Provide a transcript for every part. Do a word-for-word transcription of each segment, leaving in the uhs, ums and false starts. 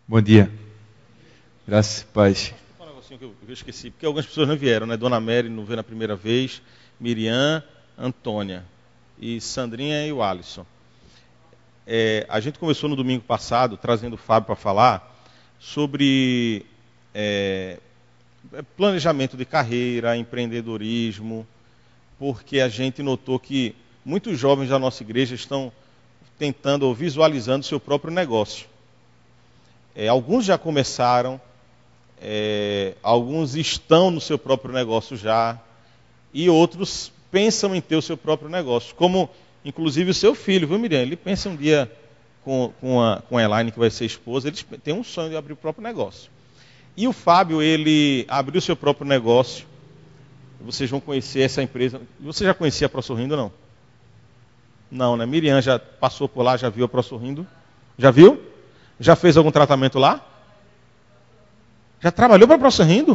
Bom dia. Graças e paz. Um negocinho que eu, que eu esqueci, porque algumas pessoas não vieram, né? Dona Mary não veio na primeira vez, Miriam, Antônia, e Sandrinha e o Alisson. É, a gente começou no domingo passado, trazendo o Fábio para falar sobre é, planejamento de carreira, empreendedorismo, porque a gente notou que muitos jovens da nossa igreja estão tentando ou visualizando seu próprio negócio. É, alguns já começaram, é, alguns estão no seu próprio negócio já, e outros pensam em ter o seu próprio negócio, como inclusive o seu filho, viu, Miriam? Ele pensa um dia com, com, a, com a Elaine, que vai ser esposa, ele tem um sonho de abrir o próprio negócio. E o Fábio, ele abriu o seu próprio negócio. Vocês vão conhecer essa empresa. Você já conhecia a ProSorrindo, não? Não, né? Miriam já passou por lá, já viu a ProSorrindo? Já viu? Já fez algum tratamento lá? Já trabalhou para a ProSorrindo?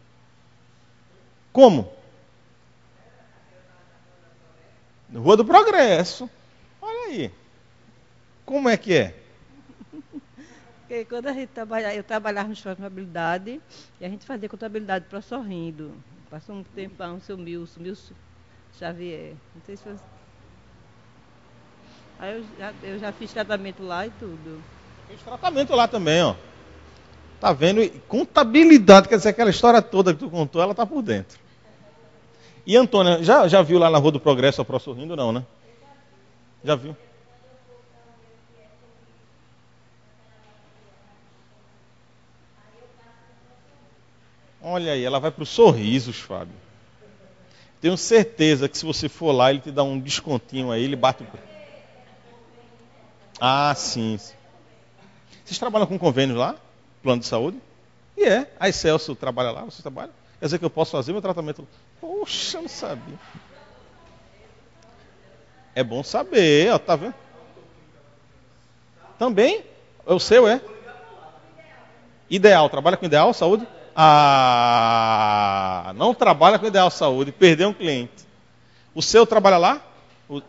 Como? Rua do Progresso. Olha aí. Como é que é? Porque quando a gente trabalha, eu trabalhava no Escola de Contabilidade e a gente fazia contabilidade para Sorrindo. Passou um tempão, o seu Milson, Milson Xavier. Não sei se foi... Aí eu já, eu já fiz tratamento lá e tudo. Fiz tratamento lá também, ó. Tá vendo? Contabilidade, quer dizer, aquela história toda que tu contou, ela tá por dentro. E Antônia, já, já viu lá na Rua do Progresso a ProSorrindo, não, né? Já viu? Olha aí, ela vai para os Sorrisos, Fábio. Tenho certeza que se você for lá, ele te dá um descontinho aí, ele bate o... Ah, sim. Vocês trabalham com convênios lá? Plano de saúde? E é. A Excelso trabalha lá, você trabalha? Quer dizer que eu posso fazer meu tratamento... Poxa, eu não sabia. É bom saber, ó, tá vendo? Também? É o seu, é? Ideal, trabalha com Ideal Saúde? Ah, não trabalha com Ideal Saúde, perdeu um cliente. O seu trabalha lá? O...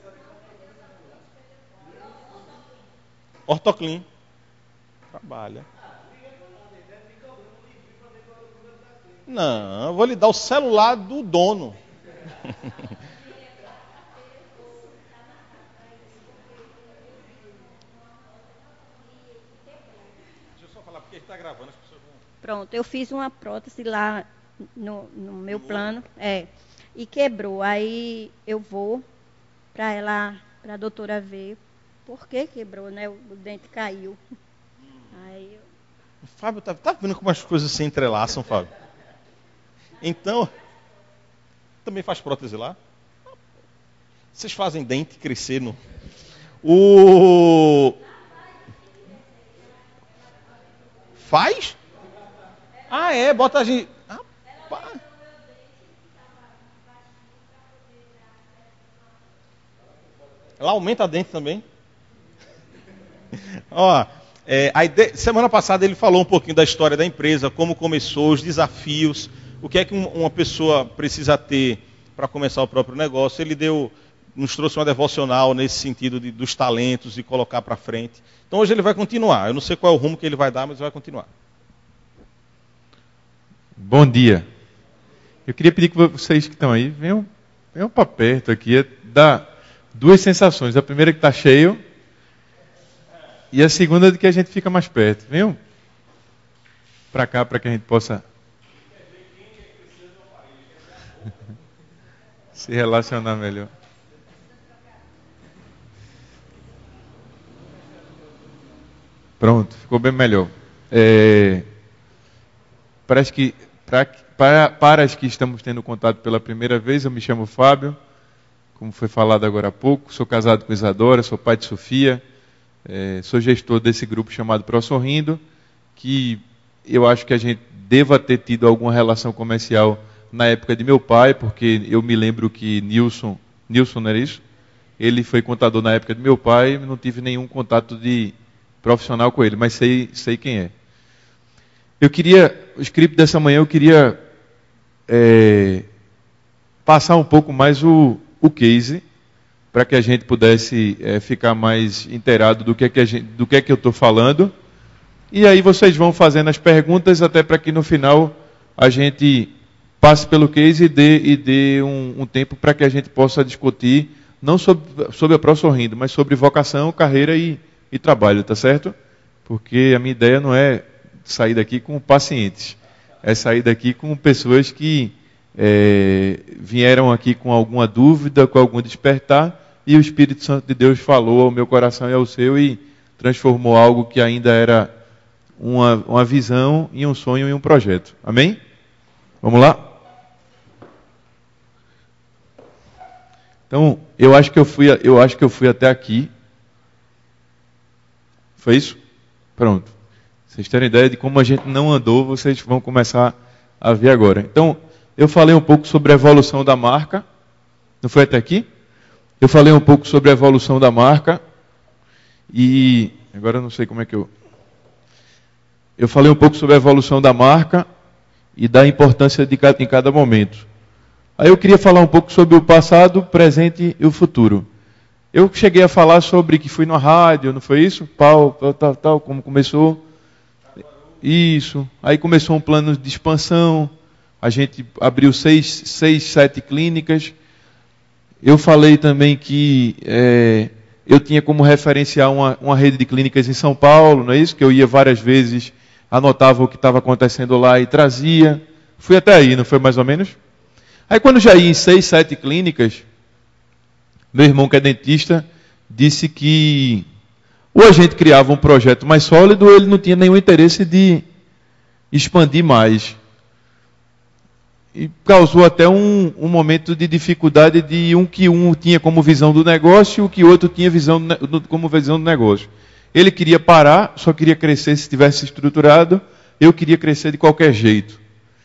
Ortoclin. Trabalha. Não, eu vou lhe dar o celular do dono. Deixa eu só falar, porque ele está gravando, as pessoas vão... Pronto, eu fiz uma prótese lá no, no meu plano, é, e quebrou. Aí eu vou para ela, para a doutora ver por que quebrou, né? O, o dente caiu. Aí eu... Fábio, tá, tá vendo como as coisas se entrelaçam, Fábio? Então, também faz prótese lá? Vocês fazem dente crescer no... O... Faz? Ah, é, bota a gente... Ah, ela aumenta a dente também? Ó, é, a ideia... semana passada ele falou um pouquinho da história da empresa, como começou, os desafios, o que é que uma pessoa precisa ter para começar o próprio negócio. Ele deu, nos trouxe uma devocional nesse sentido de, dos talentos e colocar para frente. Então hoje ele vai continuar. Eu não sei qual é o rumo que ele vai dar, mas vai continuar. Bom dia. Eu queria pedir que vocês que estão aí, venham, venham para perto aqui. Dá duas sensações. A primeira é que está cheio e a segunda é de que a gente fica mais perto. Venham para cá para que a gente possa se relacionar melhor. Pronto, ficou bem melhor. É, parece que pra, para, para as que estamos tendo contato pela primeira vez, eu me chamo Fábio, como foi falado agora há pouco, sou casado com Isadora, sou pai de Sofia, é, sou gestor desse grupo chamado ProSorrindo, que eu acho que a gente deva ter tido alguma relação comercial na época de meu pai, porque eu me lembro que Nilson, Nilson não era isso? Ele foi contador na época de meu pai, não tive nenhum contato de profissional com ele, mas sei, sei quem é. Eu queria, o script dessa manhã, eu queria é, passar um pouco mais o, o case, para que a gente pudesse é, ficar mais inteirado do que é que, a gente, do que, é que eu estou falando, E aí vocês vão fazendo as perguntas até para que no final a gente passe pelo case e dê, e dê um, um tempo para que a gente possa discutir, não sobre, sobre a ProSorrindo, mas sobre vocação, carreira e, e trabalho, tá certo? Porque a minha ideia não é sair daqui com pacientes, é sair daqui com pessoas que é, vieram aqui com alguma dúvida, com algum despertar, e o Espírito Santo de Deus falou ao meu coração e ao seu e transformou algo que ainda era uma, uma visão em um sonho e um projeto. Amém? Vamos lá? Então, eu acho que eu fui, eu acho que eu fui até aqui. Foi isso? Pronto. Vocês terem ideia de como a gente não andou, vocês vão começar a ver agora. Então, eu falei um pouco sobre a evolução da marca. Não foi até aqui? Eu falei um pouco sobre a evolução da marca. E agora eu não sei como é que eu... Eu falei um pouco sobre a evolução da marca e da importância de cada, em cada momento. Aí eu queria falar um pouco sobre o passado, presente e o futuro. Eu cheguei a falar sobre que fui na rádio, não foi isso? Pau, tal, tal, tal, como começou. Isso. Aí começou um plano de expansão. A gente abriu seis, seis sete clínicas. Eu falei também que é, eu tinha como referenciar uma, uma rede de clínicas em São Paulo, não é isso? Que eu ia várias vezes, anotava o que estava acontecendo lá e trazia. Fui até aí, não foi mais ou menos? Aí quando já ia em seis, sete clínicas, meu irmão que é dentista disse que ou a gente criava um projeto mais sólido ou ele não tinha nenhum interesse de expandir mais. E causou até um, um momento de dificuldade de um que um tinha como visão do negócio e o que outro tinha visão do, como visão do negócio. Ele queria parar, só queria crescer se estivesse estruturado, eu queria crescer de qualquer jeito.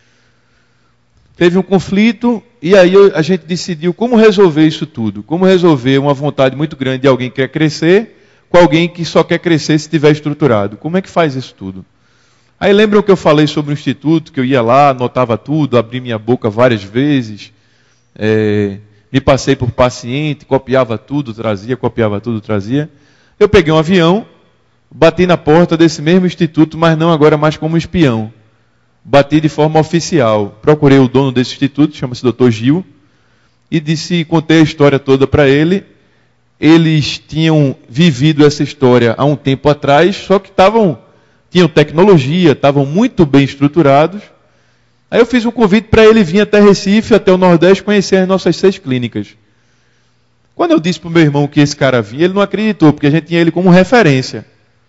Teve um conflito e aí a gente decidiu como resolver isso tudo. Como resolver uma vontade muito grande de alguém que quer crescer com alguém que só quer crescer se estiver estruturado. Como é que faz isso tudo? Aí lembram que eu falei sobre o instituto, que eu ia lá, anotava tudo, abri minha boca várias vezes, é, me passei por paciente, copiava tudo, trazia, copiava tudo, trazia. Eu peguei um avião, bati na porta desse mesmo instituto, mas não agora mais como espião. Bati de forma oficial. Procurei o dono desse instituto, chama-se doutor Gil, e disse, contei a história toda para ele. Eles tinham vivido essa história há um tempo atrás, só que estavam, tinham tecnologia, estavam muito bem estruturados. Aí eu fiz um convite para ele vir até Recife, até o Nordeste, conhecer as nossas seis clínicas. Quando eu disse para o meu irmão que esse cara vinha, ele não acreditou, porque a gente tinha ele como referência.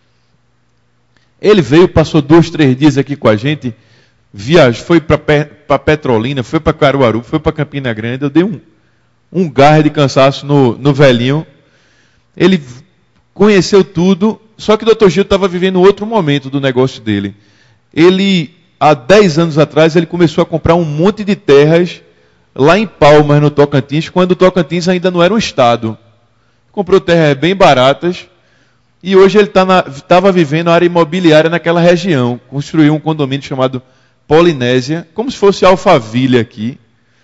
Ele veio, passou dois, três dias aqui com a gente, viajou, foi para Petrolina, foi para Caruaru, foi para Campina Grande. Eu dei um, um garra de cansaço no, no velhinho. Ele conheceu tudo, só que o doutor Gil estava vivendo outro momento do negócio dele. Ele, há dez anos atrás, ele começou a comprar um monte de terras lá em Palmas, no Tocantins, quando o Tocantins ainda não era um estado. Comprou terras bem baratas e hoje ele estava tá vivendo a área imobiliária naquela região. Construiu um condomínio chamado Polinésia, como se fosse Alphaville aqui.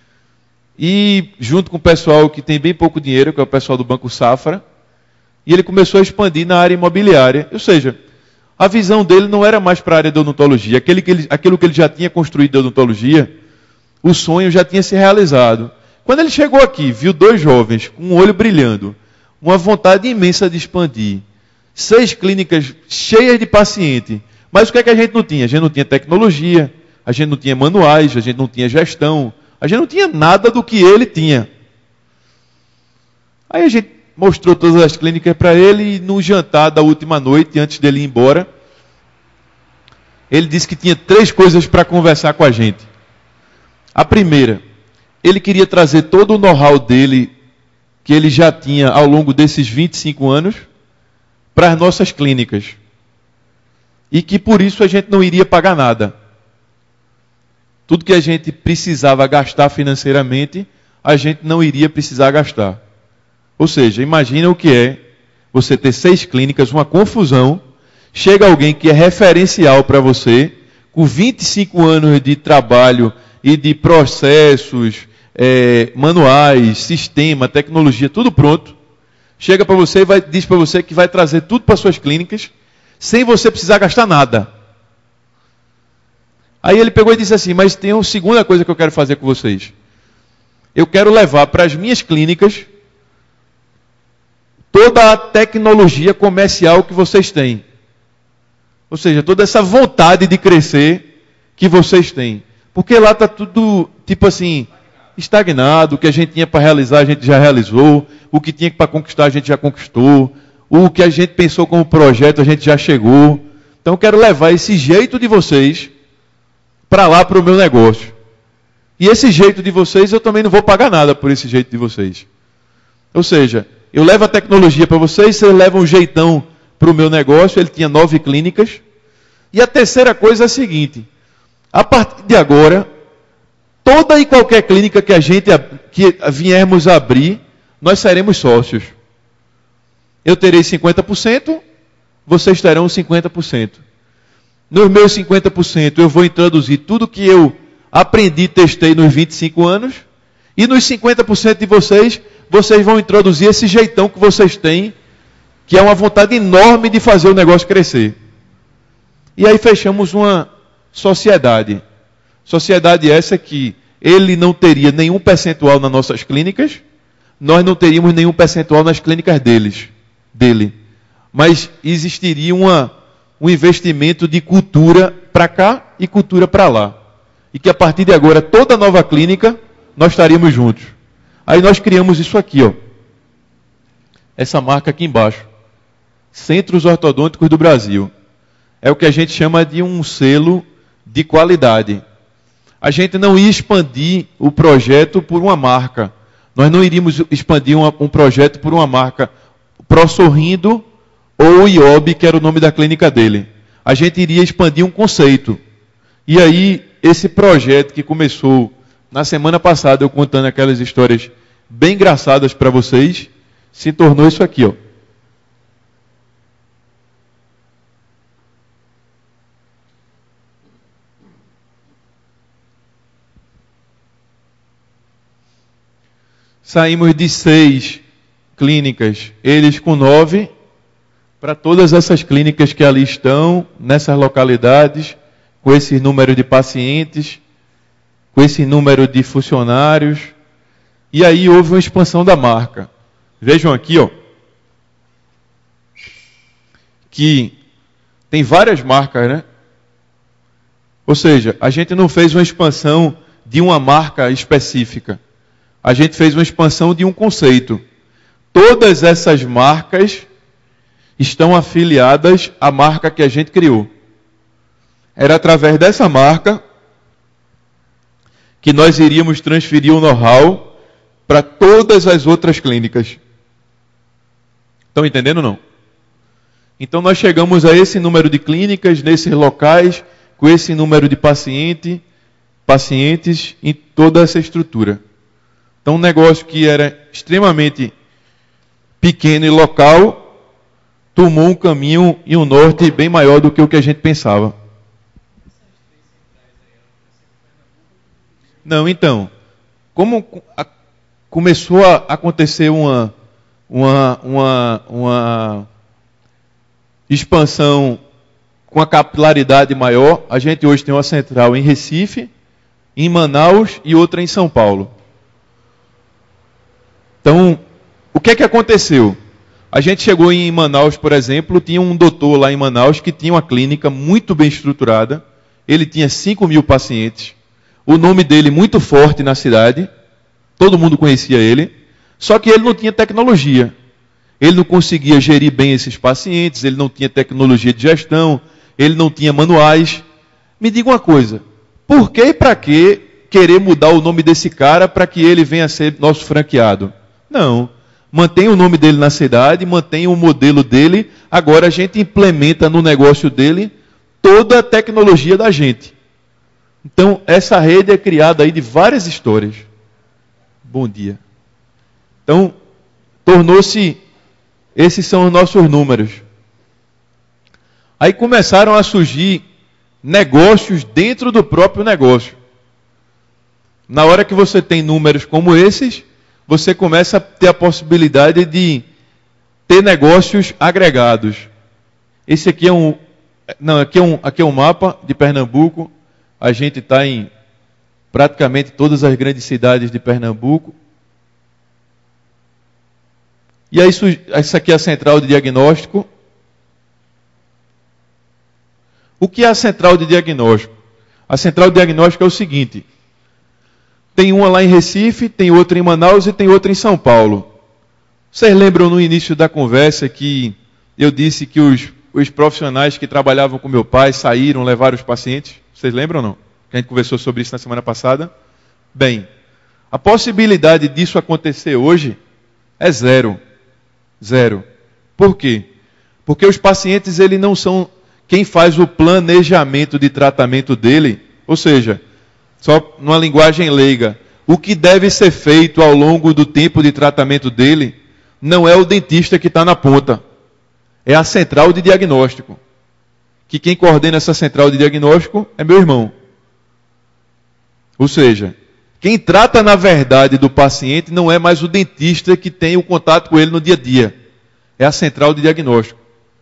E junto com o pessoal que tem bem pouco dinheiro, que é o pessoal do Banco Safra, e ele começou a expandir na área imobiliária. Ou seja, a visão dele não era mais para a área de odontologia. Aquele que ele, aquilo que ele já tinha construído de odontologia, o sonho já tinha se realizado. Quando ele chegou aqui, viu dois jovens com um olho brilhando, uma vontade imensa de expandir, seis clínicas cheias de paciente. Mas o que é que a gente não tinha? A gente não tinha tecnologia, a gente não tinha manuais, a gente não tinha gestão, a gente não tinha nada do que ele tinha. Aí a gente mostrou todas as clínicas para ele e no jantar da última noite, antes dele ir embora, ele disse que tinha três coisas para conversar com a gente. A primeira, ele queria trazer todo o know-how dele, que ele já tinha ao longo desses vinte e cinco anos, para as nossas clínicas. E que por isso a gente não iria pagar nada. Tudo que a gente precisava gastar financeiramente, a gente não iria precisar gastar. Ou seja, imagina o que é você ter seis clínicas, uma confusão, chega alguém que é referencial para você, com vinte e cinco anos de trabalho e de processos, é, manuais, sistema, tecnologia, tudo pronto, chega para você e vai, diz para você que vai trazer tudo para suas clínicas, sem você precisar gastar nada. Aí ele pegou e disse assim, mas tem uma segunda coisa que eu quero fazer com vocês. Eu quero levar para as minhas clínicas toda a tecnologia comercial que vocês têm. Ou seja, toda essa vontade de crescer que vocês têm. Porque lá está tudo, tipo assim, estagnado. O que a gente tinha para realizar, a gente já realizou. O que tinha para conquistar, a gente já conquistou. O que a gente pensou como projeto, a gente já chegou. Então eu quero levar esse jeito de vocês para lá, para o meu negócio. E esse jeito de vocês, eu também não vou pagar nada por esse jeito de vocês. Ou seja, eu levo a tecnologia para vocês, vocês levam um jeitão para o meu negócio. Ele tinha nove clínicas. E a terceira coisa é a seguinte. A partir de agora, toda e qualquer clínica que a gente que viermos a abrir, nós seremos sócios. Eu terei cinquenta por cento, vocês terão cinquenta por cento. Nos meus cinquenta por cento eu vou introduzir tudo que eu aprendi e testei nos vinte e cinco anos. E nos cinquenta por cento de vocês, vocês vão introduzir esse jeitão que vocês têm, que é uma vontade enorme de fazer o negócio crescer. E aí fechamos uma sociedade. Sociedade essa que ele não teria nenhum percentual nas nossas clínicas, nós não teríamos nenhum percentual nas clínicas deles, dele. Mas existiria uma, um investimento de cultura para cá e cultura para lá. E que a partir de agora, toda nova clínica, nós estaríamos juntos. Aí nós criamos isso aqui, ó. Essa marca aqui embaixo. Centros Ortodônticos do Brasil. É o que a gente chama de um selo de qualidade. A gente não ia expandir o projeto por uma marca. Nós não iríamos expandir uma, um projeto por uma marca. ProSorrindo ou I O B, que era o nome da clínica dele. A gente iria expandir um conceito. E aí, esse projeto que começou na semana passada, eu contando aquelas histórias bem engraçadas para vocês, se tornou isso aqui, ó. Saímos de seis clínicas, eles com nove, para todas essas clínicas que ali estão, nessas localidades, com esse número de pacientes, com esse número de funcionários. E aí houve uma expansão da marca. Vejam aqui, ó, que tem várias marcas, né? Ou seja, a gente não fez uma expansão de uma marca específica. A gente fez uma expansão de um conceito. Todas essas marcas estão afiliadas à marca que a gente criou. Era através dessa marca que nós iríamos transferir o know-how para todas as outras clínicas. Estão entendendo ou não? Então nós chegamos a esse número de clínicas, nesses locais, com esse número de paciente, pacientes em toda essa estrutura. Então um negócio que era extremamente pequeno e local, tomou um caminho e um norte bem maior do que o que a gente pensava. Não, então, como a, começou a acontecer uma, uma, uma, uma expansão com a capilaridade maior, a gente hoje tem uma central em Recife, em Manaus e outra em São Paulo. Então, o que é que aconteceu? A gente chegou em Manaus, por exemplo, tinha um doutor lá em Manaus que tinha uma clínica muito bem estruturada, ele tinha cinco mil pacientes, o nome dele muito forte na cidade, todo mundo conhecia ele, só que ele não tinha tecnologia. Ele não conseguia gerir bem esses pacientes, ele não tinha tecnologia de gestão, ele não tinha manuais. Me diga uma coisa, por que e para que querer mudar o nome desse cara para que ele venha a ser nosso franqueado? Não, mantém o nome dele na cidade, mantém o modelo dele, agora a gente implementa no negócio dele toda a tecnologia da gente. Então, essa rede é criada aí de várias histórias. Bom dia. Então, tornou-se, esses são os nossos números. Aí começaram a surgir negócios dentro do próprio negócio. Na hora que você tem números como esses, você começa a ter a possibilidade de ter negócios agregados. Esse aqui é um... Não, aqui é um, aqui é um mapa de Pernambuco. A gente está em praticamente todas as grandes cidades de Pernambuco. E aí, isso, essa aqui é a central de diagnóstico. O que é a central de diagnóstico? A central de diagnóstico é o seguinte: tem uma lá em Recife, tem outra em Manaus e tem outra em São Paulo. Vocês lembram no início da conversa que eu disse que os, os profissionais que trabalhavam com meu pai saíram, levaram os pacientes? Vocês lembram ou não? Que a gente conversou sobre isso na semana passada. Bem, a possibilidade disso acontecer hoje é zero. Zero. Por quê? Porque os pacientes, eles não são quem faz o planejamento de tratamento dele. Ou seja, só numa linguagem leiga, o que deve ser feito ao longo do tempo de tratamento dele não é o dentista que está na ponta. É a central de diagnóstico. Que quem coordena essa central de diagnóstico é meu irmão. Ou seja, quem trata na verdade do paciente não é mais o dentista que tem o contato com ele no dia a dia. É a central de diagnóstico.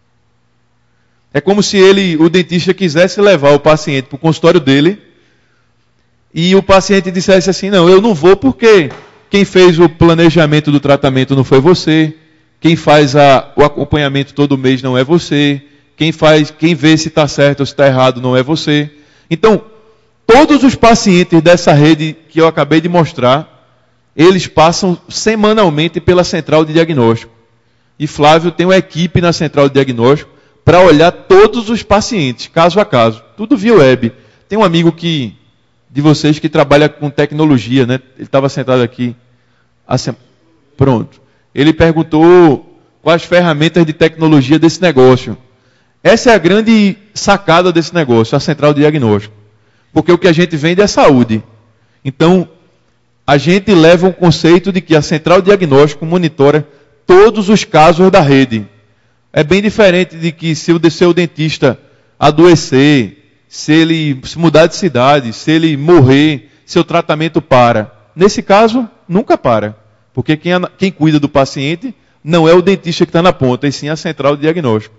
É como se ele, o dentista quisesse levar o paciente para o consultório dele e o paciente dissesse assim: não, eu não vou porque quem fez o planejamento do tratamento não foi você, quem faz a, o acompanhamento todo mês não é você, quem faz, quem vê se está certo ou se está errado não é você. Então, todos os pacientes dessa rede que eu acabei de mostrar, eles passam semanalmente pela central de diagnóstico. E Flávio tem uma equipe na central de diagnóstico para olhar todos os pacientes, caso a caso. Tudo via web. Tem um amigo que, de vocês que trabalha com tecnologia, né? Ele estava sentado aqui. Assim, pronto. Ele perguntou quais ferramentas de tecnologia desse negócio. Essa é a grande sacada desse negócio, a central de diagnóstico. Porque o que a gente vende é saúde. Então, a gente leva um conceito de que a central de diagnóstico monitora todos os casos da rede. É bem diferente de que se o seu dentista adoecer, se ele se mudar de cidade, se ele morrer, seu tratamento para. Nesse caso, nunca para. Porque quem, quem cuida do paciente não é o dentista que está na ponta, e sim a central de diagnóstico.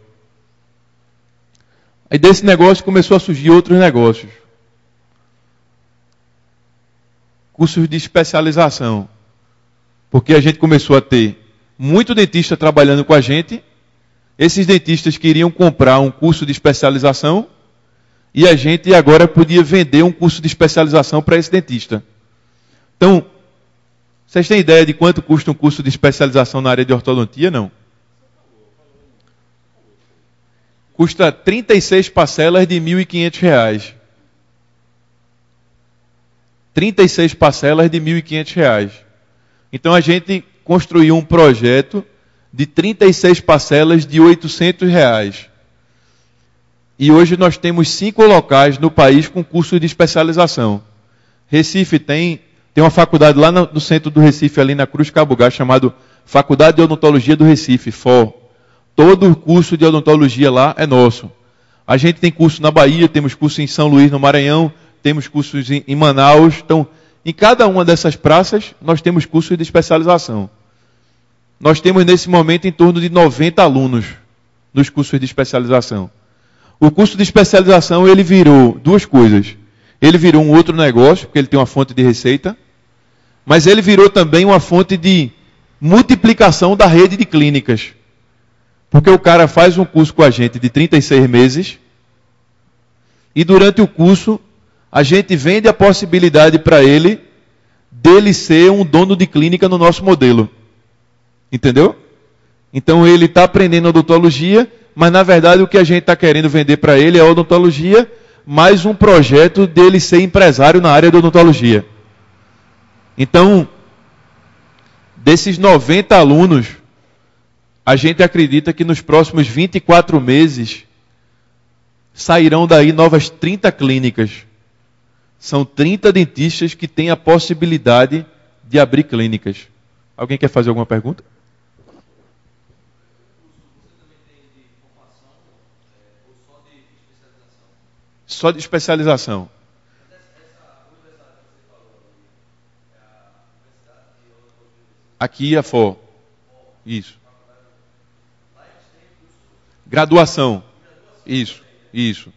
Aí desse negócio começou a surgir outros negócios. Cursos de especialização. Porque a gente começou a ter muito dentista trabalhando com a gente. Esses dentistas queriam comprar um curso de especialização e a gente agora podia vender um curso de especialização para esse dentista. Então, vocês têm ideia de quanto custa um curso de especialização na área de ortodontia? Não. Custa trinta e seis parcelas de mil e quinhentos reais. trinta e seis parcelas de mil e quinhentos reais. Então a gente construiu um projeto de trinta e seis parcelas de oitocentos reais. E hoje nós temos cinco locais no país com curso de especialização. Recife tem, tem uma faculdade lá no, no centro do Recife, ali na Cruz Cabugá, chamado Faculdade de Odontologia do Recife, F O R. Todo o curso de odontologia lá é nosso. A gente tem curso na Bahia, temos curso em São Luís, no Maranhão, temos cursos em, em Manaus. Então, em cada uma dessas praças, nós temos cursos de especialização. Nós temos, nesse momento, em torno de noventa alunos nos cursos de especialização. O curso de especialização, ele virou duas coisas. Ele virou um outro negócio, porque ele tem uma fonte de receita, mas ele virou também uma fonte de multiplicação da rede de clínicas. Porque o cara faz um curso com a gente de trinta e seis meses, e durante o curso, a gente vende a possibilidade para ele dele ser um dono de clínica no nosso modelo. Entendeu? Então ele está aprendendo odontologia, mas na verdade o que a gente está querendo vender para ele é odontologia, mais um projeto dele ser empresário na área de odontologia. Então, desses noventa alunos, a gente acredita que nos próximos vinte e quatro meses sairão daí novas trinta clínicas. São trinta dentistas que têm a possibilidade de abrir clínicas. Alguém quer fazer alguma pergunta? Só de especialização. Aqui a F O. Isso. Graduação. Isso, isso.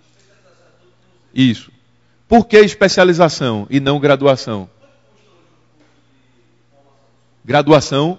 Isso. Por que especialização e não graduação? Graduação?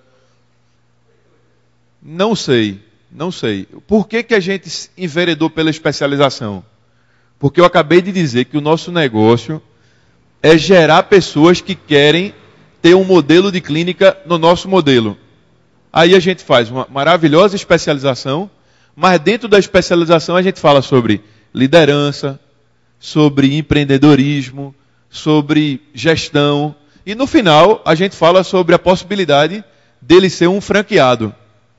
Não sei, não sei. Por que que a gente enveredou pela especialização? Porque eu acabei de dizer que o nosso negócio é gerar pessoas que querem ter um modelo de clínica no nosso modelo. Aí a gente faz uma maravilhosa especialização, mas dentro da especialização a gente fala sobre liderança, sobre empreendedorismo, sobre gestão. E no final a gente fala sobre a possibilidade dele ser um franqueado.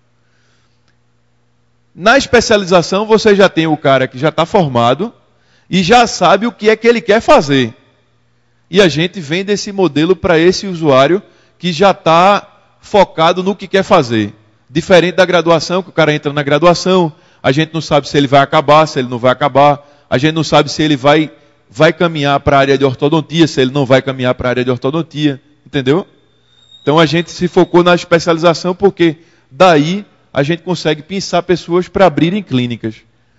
Na especialização você já tem o cara que já está formado e já sabe o que é que ele quer fazer. E a gente vende esse modelo para esse usuário que já está focado no que quer fazer. Diferente da graduação, que o cara entra na graduação, a gente não sabe se ele vai acabar, se ele não vai acabar, a gente não sabe se ele vai, vai caminhar para a área de ortodontia, se ele não vai caminhar para a área de ortodontia, entendeu? Então a gente se focou na especialização porque daí a gente consegue pensar pessoas para abrirem clínicas.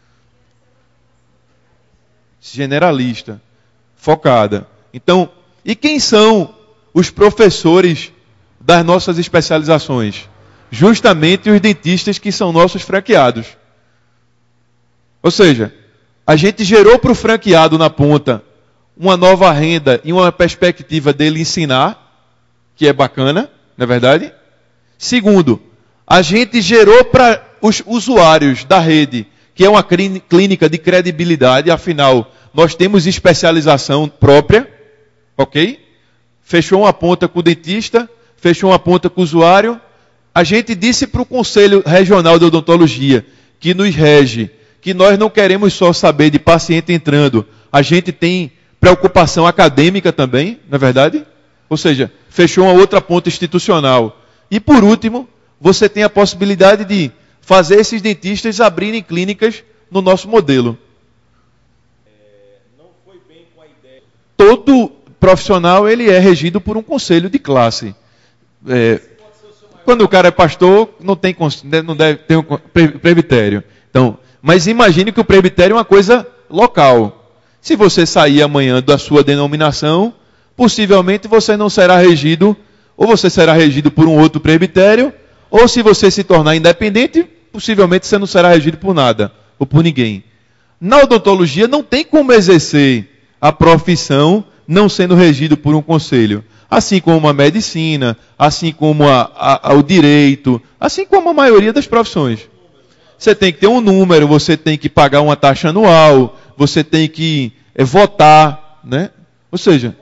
Generalista, focada. Então, e quem são os professores das nossas especializações? Justamente os dentistas que são nossos franqueados. Ou seja, a gente gerou para o franqueado na ponta uma nova renda e uma perspectiva dele ensinar, que é bacana, não é verdade? Segundo, a gente gerou para os usuários da rede, que é uma clínica de credibilidade, afinal, nós temos especialização própria, ok? Fechou uma ponta com o dentista, fechou uma ponta com o usuário. A gente disse para o Conselho Regional de Odontologia, que nos rege, que nós não queremos só saber de paciente entrando, a gente tem preocupação acadêmica também, não é verdade? Ou seja, fechou uma outra ponta institucional. E por último, você tem a possibilidade de fazer esses dentistas abrirem clínicas no nosso modelo. É, não foi bem com a ideia. Todo profissional ele é regido por um conselho de classe. É, quando o cara é pastor, não tem, não deve ter um presbitério. Então, mas imagine que o presbitério é uma coisa local. Se você sair amanhã da sua denominação, possivelmente você não será regido, ou você será regido por um outro presbitério, ou se você se tornar independente, possivelmente você não será regido por nada, ou por ninguém. Na odontologia não tem como exercer a profissão não sendo regido por um conselho. Assim como a medicina, assim como a, a, a, o direito, assim como a maioria das profissões. Você tem que ter um número, você tem que pagar uma taxa anual, você tem que é, votar, né? Ou seja,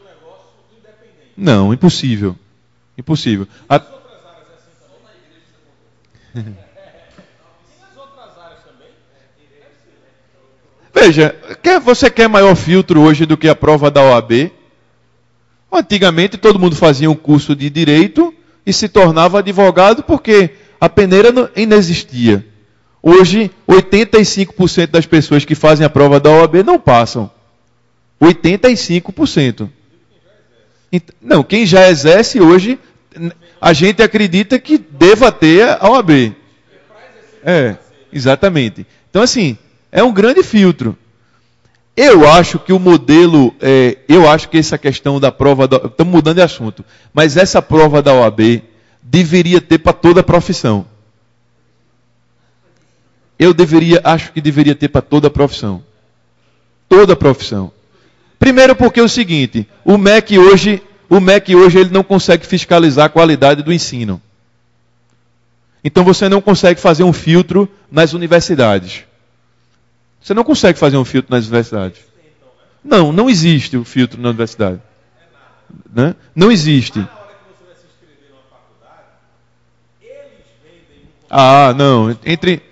não, impossível. Impossível. A... Veja, quer, você quer maior filtro hoje do que a prova da O A B? Antigamente todo mundo fazia um curso de direito e se tornava advogado porque a peneira não, inexistia. Hoje, oitenta e cinco por cento das pessoas que fazem a prova da O A B não passam. oitenta e cinco por cento. Não, quem já exerce hoje, a gente acredita que deva ter a O A B. É, exatamente. Então, assim, é um grande filtro. Eu acho que o modelo, é, eu acho que essa questão da prova, da, estamos mudando de assunto, mas essa prova da O A B deveria ter para toda a profissão. Eu deveria, acho que deveria ter para toda a profissão. Toda a profissão. Primeiro porque é o seguinte, o M E C hoje, o M E C hoje ele não consegue fiscalizar a qualidade do ensino. Então você não consegue fazer um filtro nas universidades. Você não consegue fazer um filtro nas universidades. Não, não existe o filtro na universidade. Né? Não existe. Ah, não. Entre...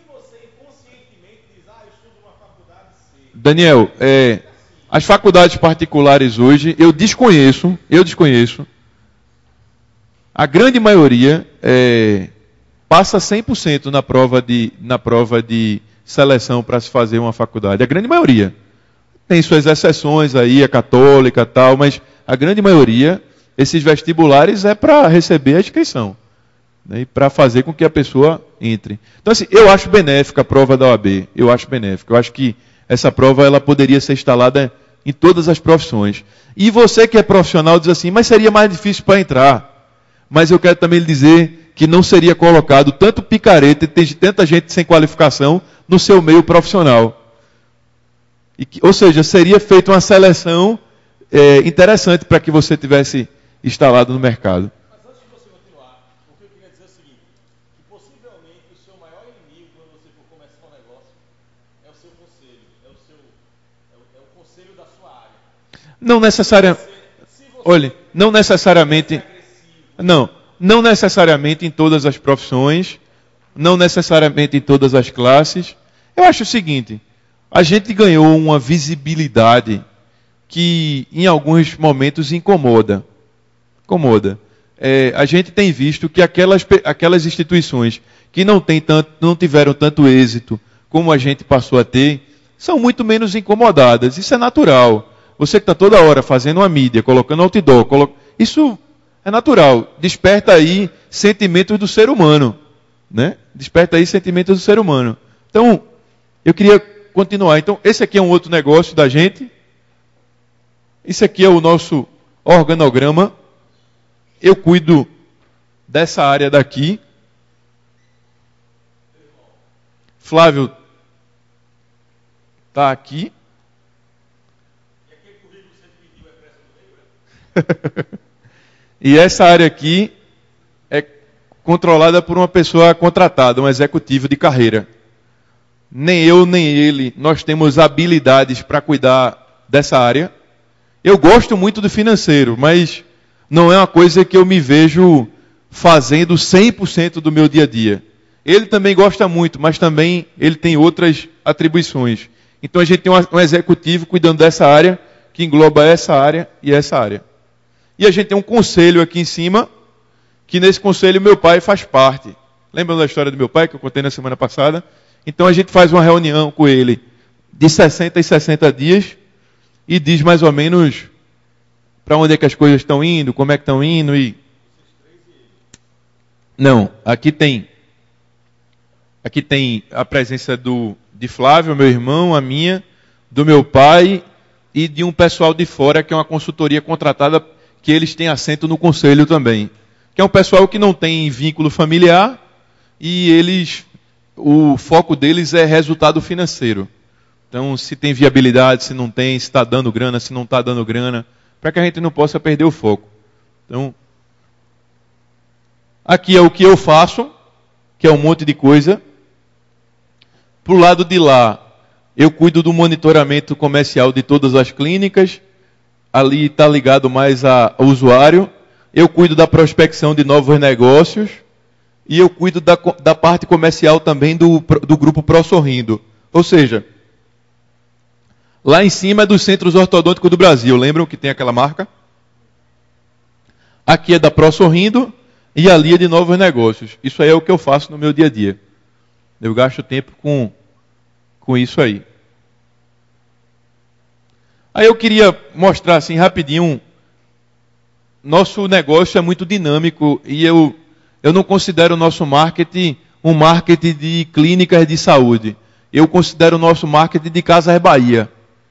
Daniel, é, as faculdades particulares hoje, eu desconheço, eu desconheço. A grande maioria é, passa cem por cento na prova de, na prova de seleção para se fazer uma faculdade. A grande maioria. Tem suas exceções aí, a católica e tal, mas a grande maioria, esses vestibulares é para receber a inscrição. né, e para fazer com que a pessoa entre. Então, assim, eu acho benéfica a prova da O A B, eu acho benéfica. Eu acho que essa prova ela poderia ser instalada em todas as profissões. E você que é profissional diz assim, mas seria mais difícil para entrar. Mas eu quero também lhe dizer que não seria colocado tanto picareta e tem tanta gente sem qualificação no seu meio profissional. E que, ou seja, seria feita uma seleção é, interessante para que você tivesse instalado no mercado. Mas antes de você continuar, o que eu queria dizer é o seguinte, que possivelmente o seu maior inimigo quando você for começar um negócio é o seu conselho, é o, seu, é o, é o conselho da sua área. Não necessariamente, olhe, não necessariamente, não, não necessariamente em todas as profissões, não necessariamente em todas as classes. Eu acho o seguinte, a gente ganhou uma visibilidade que em alguns momentos incomoda. Incomoda. É, a gente tem visto que aquelas, aquelas instituições que não, tem tanto, não tiveram tanto êxito como a gente passou a ter, são muito menos incomodadas. Isso é natural. Você que está toda hora fazendo uma mídia, colocando outdoor, colo... isso é natural. Desperta aí sentimentos do ser humano. Né? Desperta aí sentimentos do ser humano. Então, eu queria continuar. Então, esse aqui é um outro negócio da gente. Esse aqui é o nosso organograma. Eu cuido dessa área daqui. Flávio está aqui. E essa área aqui é controlada por uma pessoa contratada, um executivo de carreira. Nem eu, nem ele, nós temos habilidades para cuidar dessa área. Eu gosto muito do financeiro, mas não é uma coisa que eu me vejo fazendo cem por cento do meu dia a dia. Ele também gosta muito, mas também ele tem outras atribuições. Então a gente tem um executivo cuidando dessa área, que engloba essa área e essa área. E a gente tem um conselho aqui em cima, que nesse conselho meu pai faz parte. Lembram da história do meu pai, que eu contei na semana passada? Então a gente faz uma reunião com ele de sessenta em sessenta dias e diz mais ou menos para onde é que as coisas estão indo, como é que estão indo e... Não, aqui tem aqui tem a presença do, de Flávio, meu irmão, a minha, do meu pai e de um pessoal de fora, que é uma consultoria contratada, que eles têm assento no conselho também. Que é um pessoal que não tem vínculo familiar e eles, o foco deles é resultado financeiro. Então, se tem viabilidade, se não tem, se está dando grana, se não está dando grana, para que a gente não possa perder o foco. Então, aqui é o que eu faço, que é um monte de coisa. Para o lado de lá, eu cuido do monitoramento comercial de todas as clínicas. Ali está ligado mais ao usuário. Eu cuido da prospecção de novos negócios. E eu cuido da, da parte comercial também do, do grupo ProSorrindo. Ou seja, lá em cima é dos centros ortodônticos do Brasil. Lembram que tem aquela marca? Aqui é da ProSorrindo e ali é de novos negócios. Isso aí é o que eu faço no meu dia a dia. Eu gasto tempo com, com isso aí. Aí eu queria mostrar assim rapidinho. Nosso negócio é muito dinâmico e eu, eu não considero o nosso marketing um marketing de clínicas de saúde. Eu considero o nosso marketing de Casas Bahia.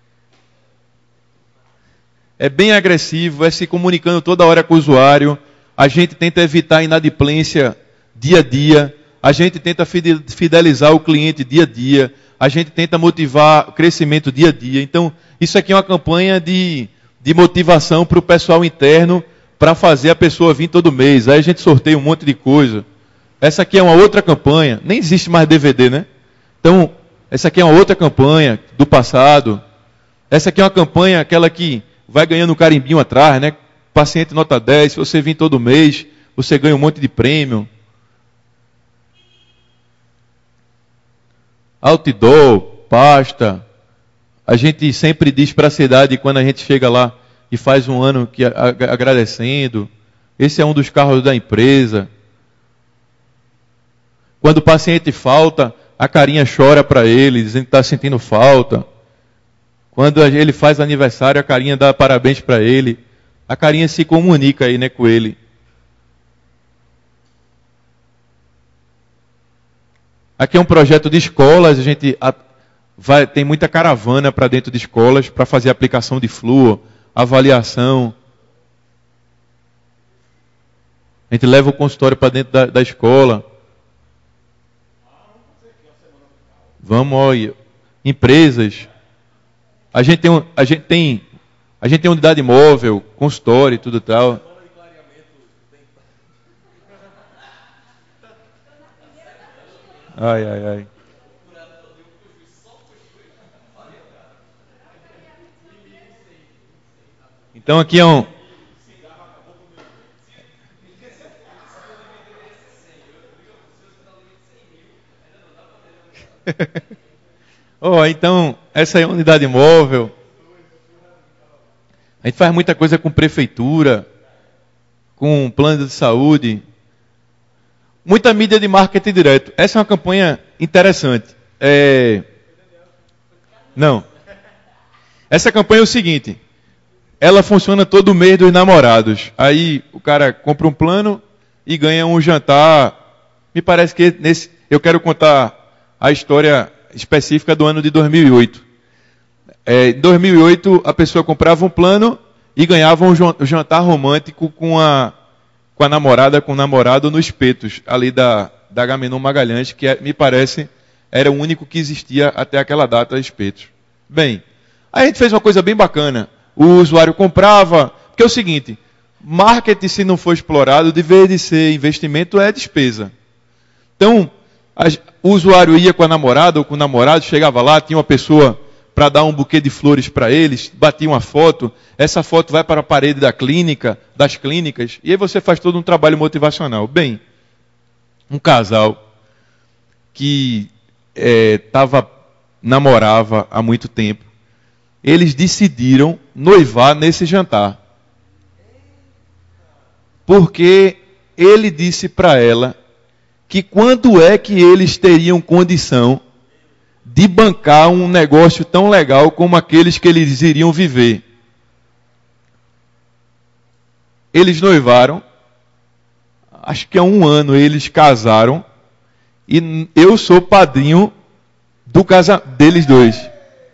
É bem agressivo, é se comunicando toda hora com o usuário. A gente tenta evitar a inadimplência dia a dia. A gente tenta fidelizar o cliente dia a dia. A gente tenta motivar o crescimento dia a dia. Então, isso aqui é uma campanha de, de motivação para o pessoal interno, para fazer a pessoa vir todo mês. Aí a gente sorteia um monte de coisa. Essa aqui é uma outra campanha. Nem existe mais D V D, né? Então, essa aqui é uma outra campanha do passado. Essa aqui é uma campanha, aquela que vai ganhando um carimbinho atrás, né? Paciente nota dez, se você vir todo mês, você ganha um monte de prêmio. Outdoor, pasta. A gente sempre diz para a cidade, quando a gente chega lá e faz um ano que, agradecendo. Esse é um dos carros da empresa. Quando o paciente falta, a carinha chora para ele, dizendo que está sentindo falta. Quando ele faz aniversário, a carinha dá parabéns para ele. A carinha se comunica aí, né, com ele. Aqui é um projeto de escolas, a gente a, vai, tem muita caravana para dentro de escolas para fazer aplicação de flúor, avaliação. A gente leva o consultório para dentro da, da escola. Vamos, olha, empresas. A gente tem, a gente tem, a gente tem unidade móvel, consultório e tudo tal. Ai, ai, ai. Então aqui é um... oh, então, essa é a unidade móvel. A gente faz muita coisa com prefeitura, com plano de saúde. Muita mídia de marketing direto. Essa é uma campanha interessante. É... Não. Essa campanha é o seguinte. Ela funciona todo mês dos namorados. Aí o cara compra um plano e ganha um jantar. Me parece que nesse... eu quero contar a história específica do ano de dois mil e oito. É, em dois mil e oito, a pessoa comprava um plano e ganhava um jantar romântico com a, com a namorada, com o namorado no Espetos, ali da, da Agamenon Magalhães, que é, me parece era o único que existia até aquela data, Espetos. Bem, aí a gente fez uma coisa bem bacana. O usuário comprava, porque é o seguinte, marketing, se não for explorado, de vez de ser investimento, é despesa. Então, a, o usuário ia com a namorada ou com o namorado, chegava lá, tinha uma pessoa para dar um buquê de flores para eles, batia uma foto, essa foto vai para a parede da clínica, das clínicas, e aí você faz todo um trabalho motivacional. Bem, um casal que é, tava, namorava há muito tempo, eles decidiram noivar nesse jantar. Porque ele disse para ela que quando é que eles teriam condição de bancar um negócio tão legal como aqueles que eles iriam viver. Eles noivaram, acho que há um ano eles casaram, e eu sou padrinho do casa deles dois.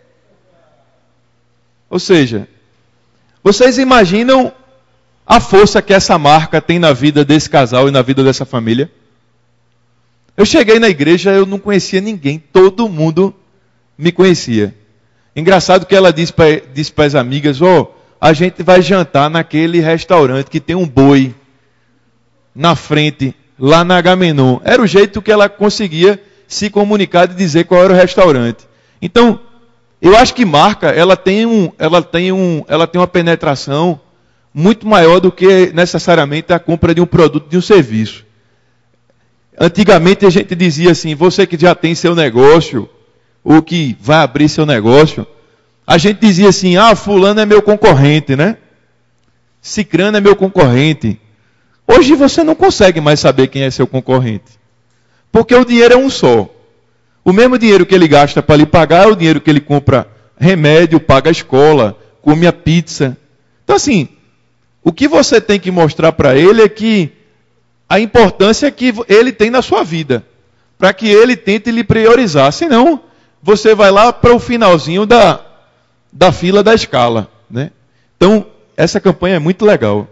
Ou seja, vocês imaginam a força que essa marca tem na vida desse casal e na vida dessa família? Eu cheguei na igreja, eu não conhecia ninguém, todo mundo me conhecia. Engraçado que ela disse para disse as amigas, ó, oh, a gente vai jantar naquele restaurante que tem um boi na frente, lá na Agamenon. Era o jeito que ela conseguia se comunicar e dizer qual era o restaurante. Então, eu acho que marca, ela tem, um, ela tem, um, ela tem uma penetração muito maior do que necessariamente a compra de um produto, de um serviço. Antigamente a gente dizia assim, você que já tem seu negócio, ou que vai abrir seu negócio, a gente dizia assim, ah, fulano é meu concorrente, né? Cicrano é meu concorrente. Hoje você não consegue mais saber quem é seu concorrente. Porque o dinheiro é um só. O mesmo dinheiro que ele gasta para lhe pagar é o dinheiro que ele compra remédio, paga a escola, come a pizza. Então assim, o que você tem que mostrar para ele é que a importância que ele tem na sua vida, para que ele tente lhe priorizar. Senão, você vai lá para o finalzinho da, da fila da escala, né? Então, essa campanha é muito legal.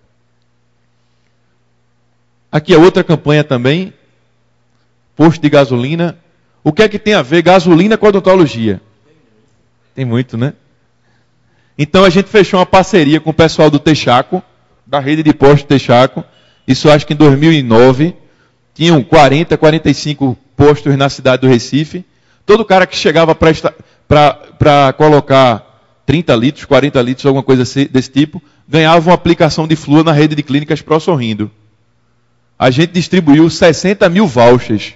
Aqui é outra campanha também, posto de gasolina. O que é que tem a ver gasolina com odontologia? Tem muito, né? Então a gente fechou uma parceria com o pessoal do Texaco, da rede de postos Texaco. Isso acho que em dois mil e nove. Tinham quarenta, quarenta e cinco postos na cidade do Recife. Todo cara que chegava para colocar trinta litros, quarenta litros, alguma coisa desse tipo, ganhava uma aplicação de flúor na rede de clínicas Pro Sorrindo. A gente distribuiu sessenta mil vouchers.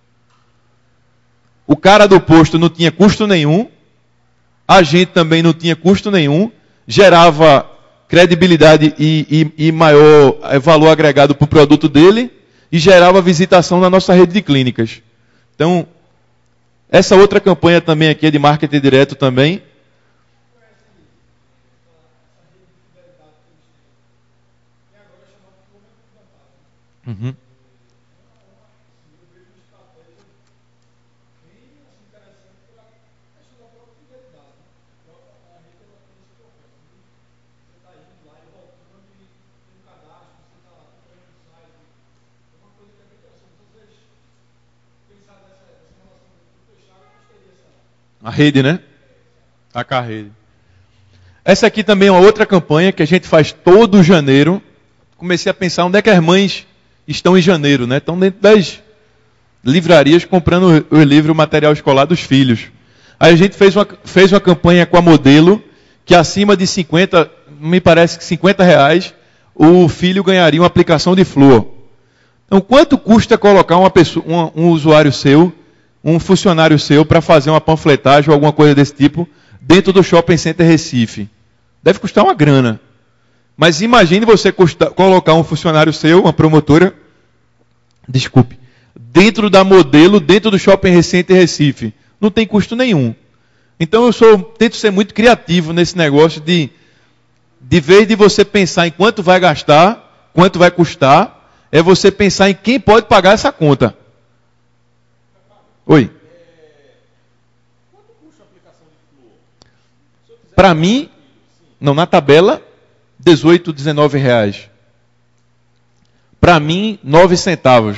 O cara do posto não tinha custo nenhum, a gente também não tinha custo nenhum, gerava credibilidade e, e, e maior valor agregado para o produto dele e gerava visitação na nossa rede de clínicas. Então, essa outra campanha também aqui é de marketing direto também. Uhum. A rede, né? A Carrede. Essa aqui também é uma outra campanha que a gente faz todo janeiro. Comecei a pensar onde é que as mães estão em janeiro, né? Estão dentro das livrarias comprando o livro, o material escolar dos filhos. Aí a gente fez uma, fez uma campanha com a Modelo, que acima de cinquenta, me parece que cinquenta reais, o filho ganharia uma aplicação de flúor. Então, quanto custa colocar uma pessoa, um, um usuário seu, um funcionário seu, para fazer uma panfletagem ou alguma coisa desse tipo, dentro do Shopping Center Recife? Deve custar uma grana. Mas imagine você custa, colocar um funcionário seu, uma promotora, desculpe, dentro da Modelo, dentro do Shopping Center Recife. Não tem custo nenhum. Então eu sou, tento ser muito criativo nesse negócio de, de vez de você pensar em quanto vai gastar, quanto vai custar, é você pensar em quem pode pagar essa conta. Oi. Para mim, não, na tabela, dezoito, dezenove reais. Para mim, nove centavos.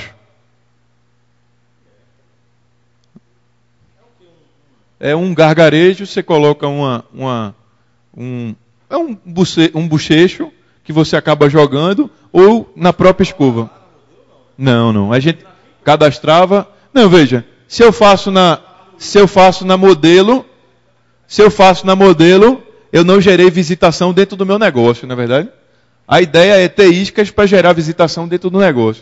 É um gargarejo, você coloca uma, uma, um, é um, buce, um bochecho que você acaba jogando, ou na própria escova. Não, não. A gente cadastrava. Não, veja, se eu faço na, se eu faço na Modelo, se eu faço na Modelo, eu não gerei visitação dentro do meu negócio, não é verdade? A ideia é ter iscas para gerar visitação dentro do negócio.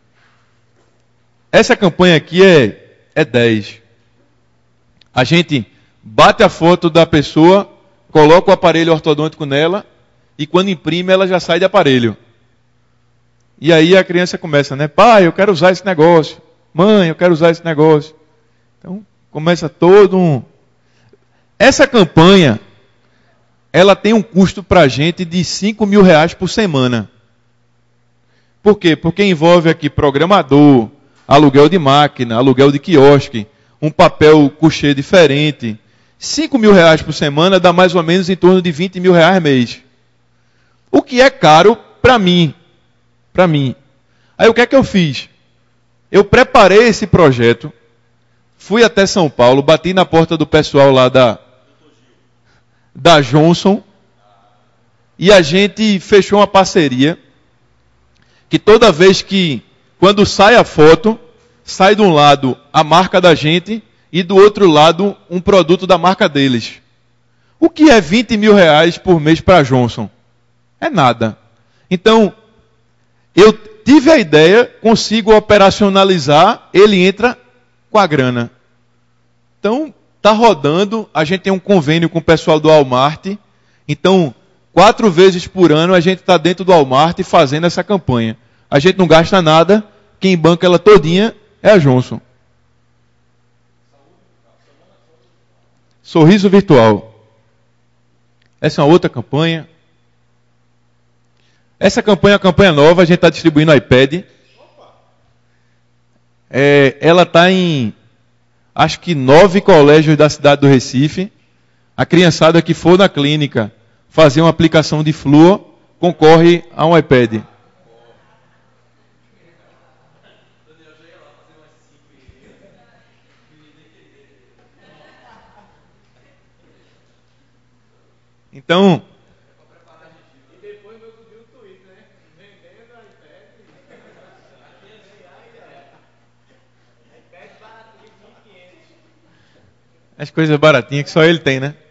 Essa campanha aqui é, é dez. A gente bate a foto da pessoa, coloca o aparelho ortodôntico nela, e quando imprime ela já sai de aparelho. E aí a criança começa, né? Pai, eu quero usar esse negócio. Mãe, eu quero usar esse negócio. Então começa todo um... Essa campanha, ela tem um custo para a gente de cinco mil reais por semana. Por quê? Porque envolve aqui programador, aluguel de máquina, aluguel de quiosque, um papel couché diferente. cinco mil reais por semana dá mais ou menos em torno de vinte mil reais mês. O que é caro para mim. Para mim. Aí o que é que eu fiz? Eu preparei esse projeto, fui até São Paulo, bati na porta do pessoal lá da, da Johnson, e a gente fechou uma parceria, que toda vez que, quando sai a foto, sai de um lado a marca da gente e do outro lado um produto da marca deles. O que é vinte mil reais por mês para a Johnson? É nada. Então, eu tive a ideia, consigo operacionalizar, ele entra com a grana. Então, está rodando, a gente tem um convênio com o pessoal do Walmart, então, quatro vezes por ano a gente está dentro do Walmart fazendo essa campanha. A gente não gasta nada, quem banca ela todinha é a Johnson. Sorriso virtual. Essa é uma outra campanha. Essa campanha é uma campanha nova, a gente está distribuindo iPad. É, ela está em, acho que nove colégios da cidade do Recife. A criançada que for na clínica fazer uma aplicação de flúor concorre a um iPad. Então, as coisas baratinhas que só ele tem, né?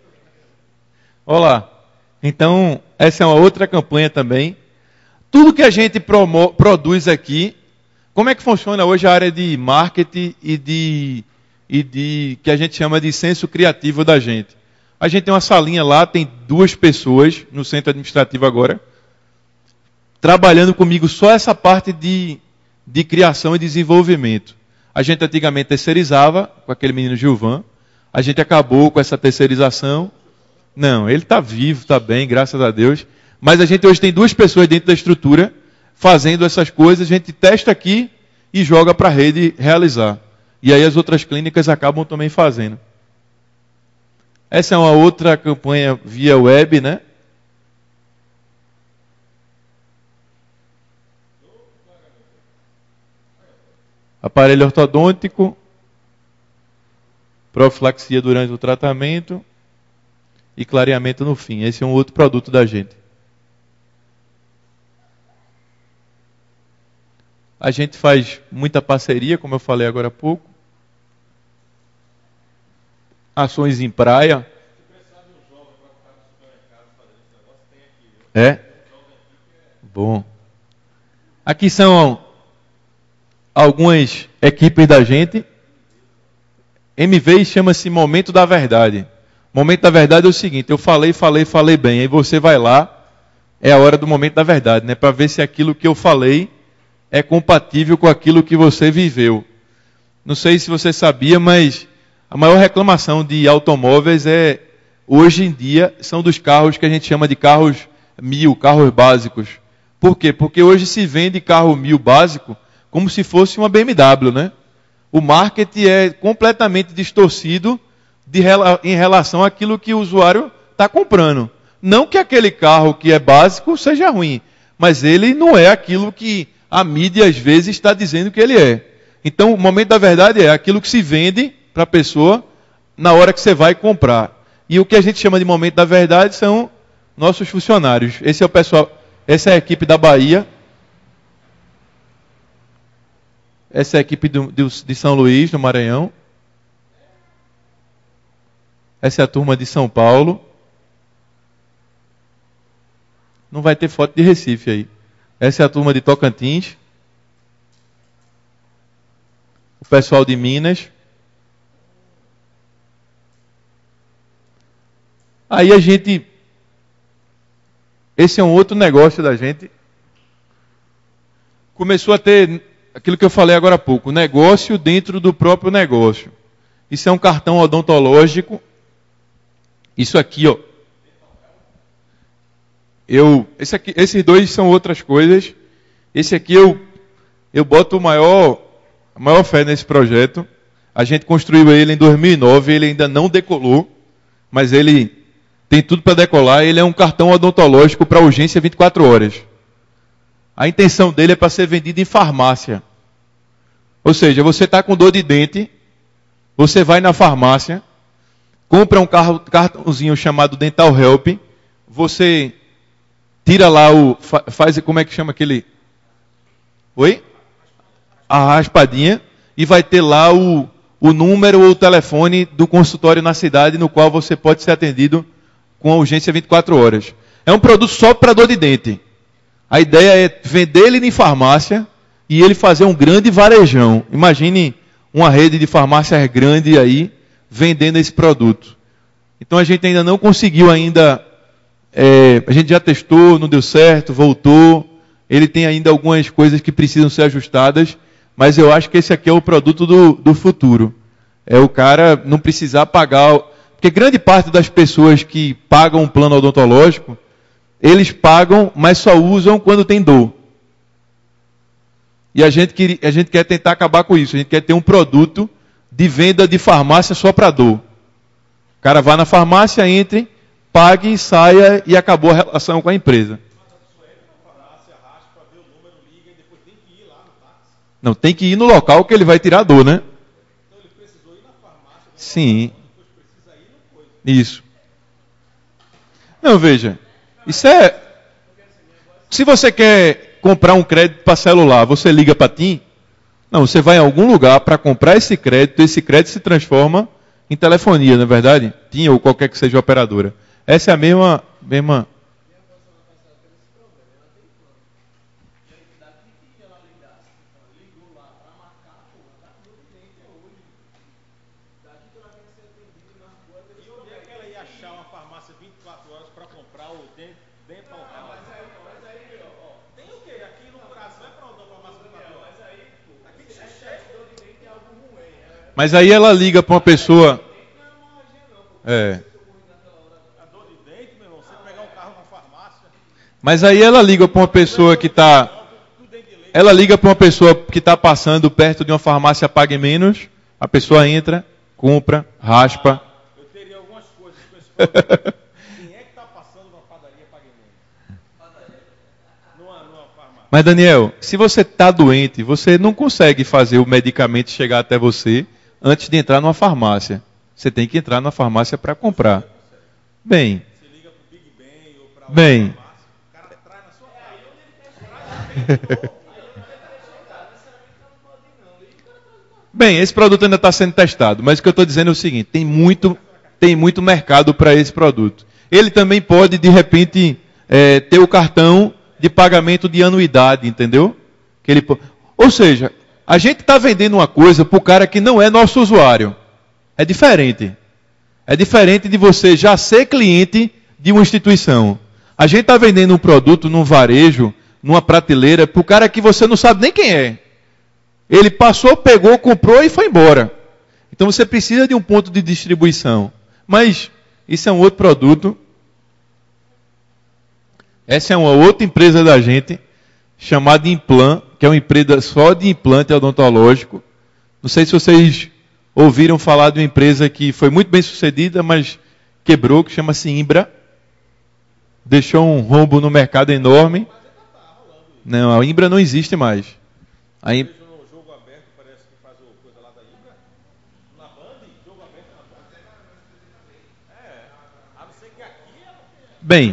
Olá. Então, essa é uma outra campanha também. Tudo que a gente promo- produz aqui, como é que funciona hoje a área de marketing e de, e de que a gente chama de senso criativo da gente? A gente tem uma salinha lá, tem duas pessoas no centro administrativo agora, trabalhando comigo só essa parte de, de criação e desenvolvimento. A gente antigamente terceirizava com aquele menino Gilvan, a gente acabou com essa terceirização. Não, ele está vivo, está bem, graças a Deus. Mas a gente hoje tem duas pessoas dentro da estrutura fazendo essas coisas, a gente testa aqui e joga para a rede realizar. E aí as outras clínicas acabam também fazendo. Essa é uma outra campanha via web, né? Aparelho ortodôntico. profilaxia durante o tratamento e clareamento no fim. Esse é um outro produto da gente. A gente faz muita parceria, como eu falei agora há pouco. Ações em praia. É? Bom. Aqui são algumas equipes da gente. M V chama-se Momento da Verdade. Momento da Verdade é o seguinte: eu falei, falei, falei bem. Aí você vai lá, é a hora do Momento da Verdade, né? Para ver se aquilo que eu falei é compatível com aquilo que você viveu. Não sei se você sabia, mas a maior reclamação de automóveis é, hoje em dia, são dos carros que a gente chama de carros mil, carros básicos. Por quê? Porque hoje se vende carro mil básico como se fosse uma B M W, né? O marketing é completamente distorcido de, em relação àquilo que o usuário está comprando. Não que aquele carro que é básico seja ruim, mas ele não é aquilo que a mídia às vezes está dizendo que ele é. Então, o momento da verdade é aquilo que se vende para a pessoa na hora que você vai comprar. E o que a gente chama de momento da verdade são nossos funcionários. Esse é o pessoal, essa é a equipe da Bahia. Essa é a equipe do, de São Luís, no Maranhão. Essa é a turma de São Paulo. Não vai ter foto de Recife aí. Essa é a turma de Tocantins. O pessoal de Minas. Aí a gente... Esse é um outro negócio da gente. Começou a ter aquilo que eu falei agora há pouco. Negócio dentro do próprio negócio. Isso é um cartão odontológico. Isso aqui, ó. Eu, esse aqui, esses dois são outras coisas. Esse aqui eu, eu boto o maior, a maior fé nesse projeto. A gente construiu ele em dois mil e nove, ele ainda não decolou, mas ele tem tudo para decolar. Ele é um cartão odontológico para urgência vinte e quatro horas. A intenção dele é para ser vendido em farmácia. Ou seja, você está com dor de dente, você vai na farmácia, compra um cartãozinho chamado Dental Help, você... Tira lá o... Faz... Como é que chama aquele... Oi? A raspadinha. E vai ter lá o, o número ou o telefone do consultório na cidade no qual você pode ser atendido com a urgência vinte e quatro horas. É um produto só para dor de dente. A ideia é vender ele em farmácia e ele fazer um grande varejão. Imagine uma rede de farmácias grande aí vendendo esse produto. Então a gente ainda não conseguiu ainda... É, a gente já testou, não deu certo, voltou. Ele tem ainda algumas coisas que precisam ser ajustadas, mas eu acho que esse aqui é o produto do, do futuro. É o cara não precisar pagar... Porque grande parte das pessoas que pagam um plano odontológico, eles pagam, mas só usam quando tem dor. E a gente, a gente quer tentar acabar com isso. A gente quer ter um produto de venda de farmácia só para dor. O cara vai na farmácia, entre... pague, saia e acabou a relação com a empresa. Não, tem que ir no local que ele vai tirar a dor, né? Então ele precisou ir na farmácia. Sim. Depois precisa ir no coisa. Isso. Não, veja. Isso é... Se você quer comprar um crédito para celular, você liga para TIM? Não, você vai em algum lugar para comprar esse crédito, esse crédito se transforma em telefonia, não é verdade? TIM ou qualquer que seja a operadora. Essa é a mesma... mesma... Mas aí ela liga para uma pessoa... É... Mas aí ela liga para uma pessoa que está... Ela liga para uma pessoa que está passando perto de uma farmácia Pague Menos. A pessoa entra, compra, raspa. Eu teria algumas coisas com esse produto. Quem é que está passando numa padaria Pague Menos? Numa, numa farmácia. Mas Daniel, se você está doente, você não consegue fazer o medicamento chegar até você antes de entrar numa farmácia. Você tem que entrar na farmácia para comprar. Bem, bem, bem, esse produto ainda está sendo testado, mas o que eu estou dizendo é o seguinte, tem muito, tem muito mercado para esse produto. Ele também pode, de repente, é, ter o cartão de pagamento de anuidade, entendeu? Que ele, ou seja, a gente está vendendo uma coisa para o cara que não é nosso usuário. É diferente. É diferente de você já ser cliente de uma instituição. A gente está vendendo um produto num varejo, numa prateleira, para o cara que você não sabe nem quem é. Ele passou, pegou, comprou e foi embora. Então você precisa de um ponto de distribuição. Mas isso é um outro produto. Essa é uma outra empresa da gente, chamada Implan, que é uma empresa só de implante odontológico. Não sei se vocês ouviram falar de uma empresa que foi muito bem sucedida, mas quebrou, que chama-se Imbra. Deixou um rombo no mercado enorme. Não, a Imbra não existe mais. A Im... Bem,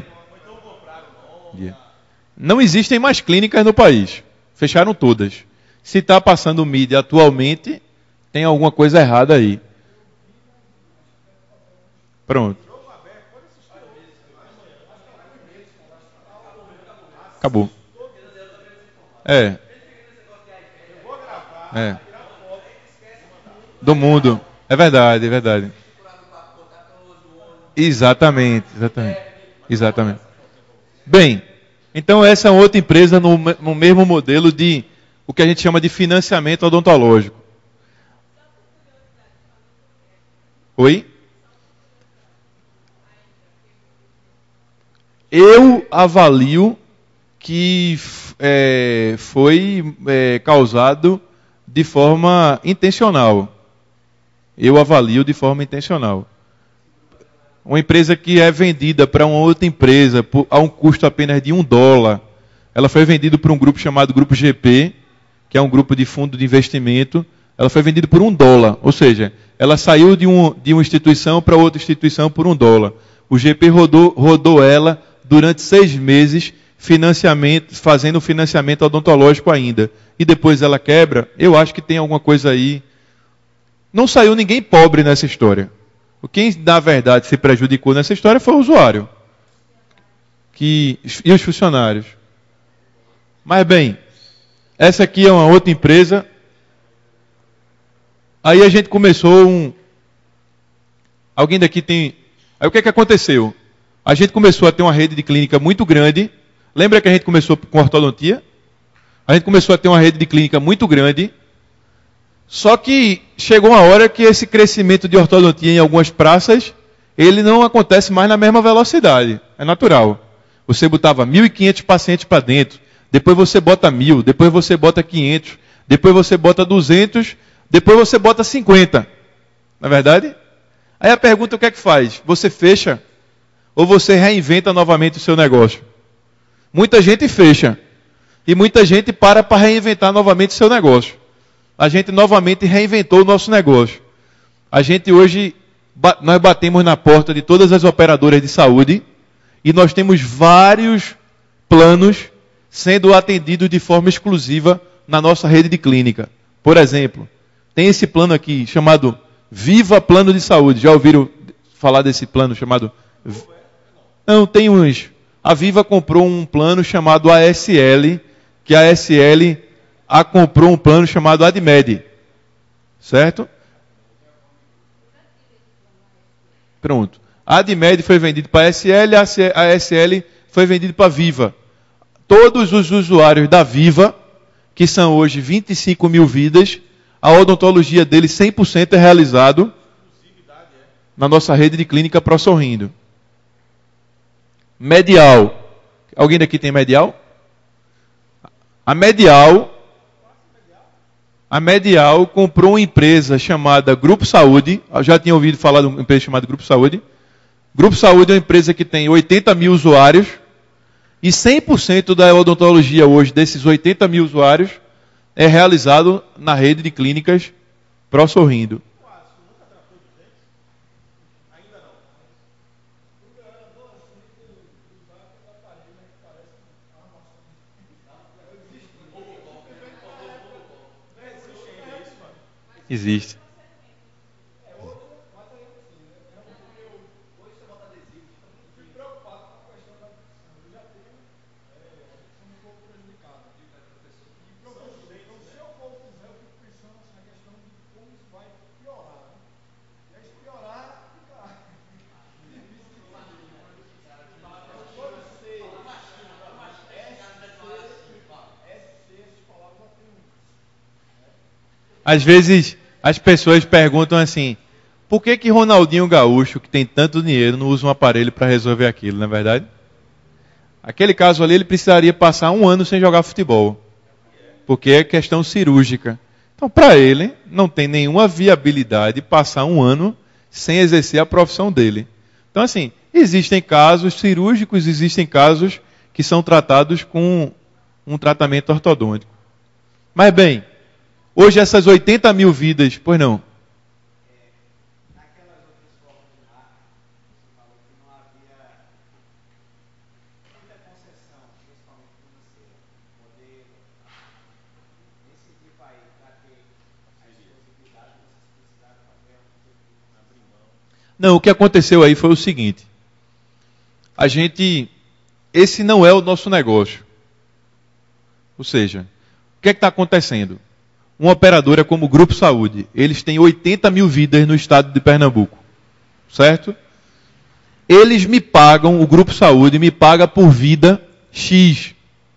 não existem mais clínicas no país. Fecharam todas. Se está passando mídia atualmente, tem alguma coisa errada aí. Pronto. Acabou. É. É. Do mundo. É verdade, é verdade. Exatamente, exatamente. Exatamente. Bem, então essa é outra empresa no, no mesmo modelo de o que a gente chama de financiamento odontológico. Oi? Eu avalio que é, foi é, causado de forma intencional. Eu avalio de forma intencional. Uma empresa que é vendida para uma outra empresa por, a um custo apenas de um dólar. Ela foi vendida por um grupo chamado Grupo G P, que é um grupo de fundo de investimento. Ela foi vendida por um dólar. Ou seja, ela saiu de, um, de uma instituição para outra instituição por um dólar. O G P rodou, rodou ela durante seis meses, financiamento, fazendo financiamento odontológico ainda. E depois ela quebra. Eu acho que tem alguma coisa aí. Não saiu ninguém pobre nessa história. Quem, na verdade, se prejudicou nessa história foi o usuário. Que, e os funcionários. Mas, bem, essa aqui é uma outra empresa. Aí a gente começou um... Alguém daqui tem... Aí o que é que aconteceu? A gente começou a ter uma rede de clínica muito grande. Lembra que a gente começou com ortodontia? A gente começou a ter uma rede de clínica muito grande. Só que chegou uma hora que esse crescimento de ortodontia em algumas praças, ele não acontece mais na mesma velocidade. É natural. Você botava mil e quinhentos pacientes para dentro, depois você bota mil, depois você bota quinhentos, depois você bota duzentos, depois você bota cinquenta. Não é verdade? Aí a pergunta, o que é que faz? Você fecha ou você reinventa novamente o seu negócio? Muita gente fecha e muita gente para para reinventar novamente o seu negócio. A gente novamente reinventou o nosso negócio. A gente hoje, nós batemos na porta de todas as operadoras de saúde e nós temos vários planos sendo atendidos de forma exclusiva na nossa rede de clínica. Por exemplo, tem esse plano aqui chamado Viva Plano de Saúde. Já ouviram falar desse plano chamado... Não, tem uns... A Viva comprou um plano chamado A S L, que a A S L... a comprou um plano chamado Admed. Certo? Pronto. A Admed foi vendido para a A S L, a A S L foi vendido para a Viva. Todos os usuários da Viva, que são hoje vinte e cinco mil vidas, a odontologia deles cem por cento é realizado na nossa rede de clínica ProSorrindo. Medial. Alguém daqui tem Medial? A Medial... A Medial comprou uma empresa chamada Grupo Saúde. Eu já tinha ouvido falar de uma empresa chamada Grupo Saúde. Grupo Saúde é uma empresa que tem oitenta mil usuários. E cem por cento da odontologia hoje, desses oitenta mil usuários, é realizado na rede de clínicas ProSorrindo. Existe. Às vezes as pessoas perguntam assim, por que que Ronaldinho Gaúcho, que tem tanto dinheiro, não usa um aparelho para resolver aquilo, não é verdade? Aquele caso ali, ele precisaria passar um ano sem jogar futebol, porque é questão cirúrgica. Então, para ele, não tem nenhuma viabilidade passar um ano sem exercer a profissão dele. Então, assim, existem casos cirúrgicos, existem casos que são tratados com um tratamento ortodôntico. Mas, bem, hoje essas oitenta mil vidas, pois não? Naquelas outras formas de marca, você falou que não havia muita concessão, principalmente financeira, modelo. Nesse tipo aí, para ter a exclusividade, vocês precisaram fazer algum tipo de abrir mão. Não, o que aconteceu aí foi o seguinte. A gente, esse não é o nosso negócio. Ou seja, o que é que está acontecendo? Uma operadora como o Grupo Saúde, eles têm oitenta mil vidas no estado de Pernambuco, certo? Eles me pagam, o Grupo Saúde me paga por vida X.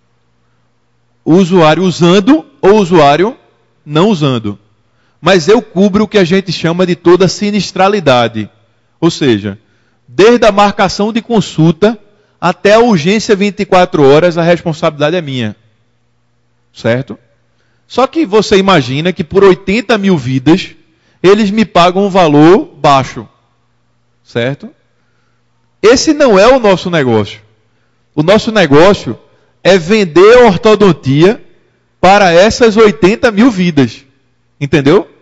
O usuário usando ou o usuário não usando. Mas eu cubro o que a gente chama de toda sinistralidade. Ou seja, desde a marcação de consulta até a urgência vinte e quatro horas, a responsabilidade é minha. Certo? Só que você imagina que por oitenta mil vidas, eles me pagam um valor baixo. Certo? Esse não é o nosso negócio. O nosso negócio é vender a ortodontia para essas oitenta mil vidas. Entendeu?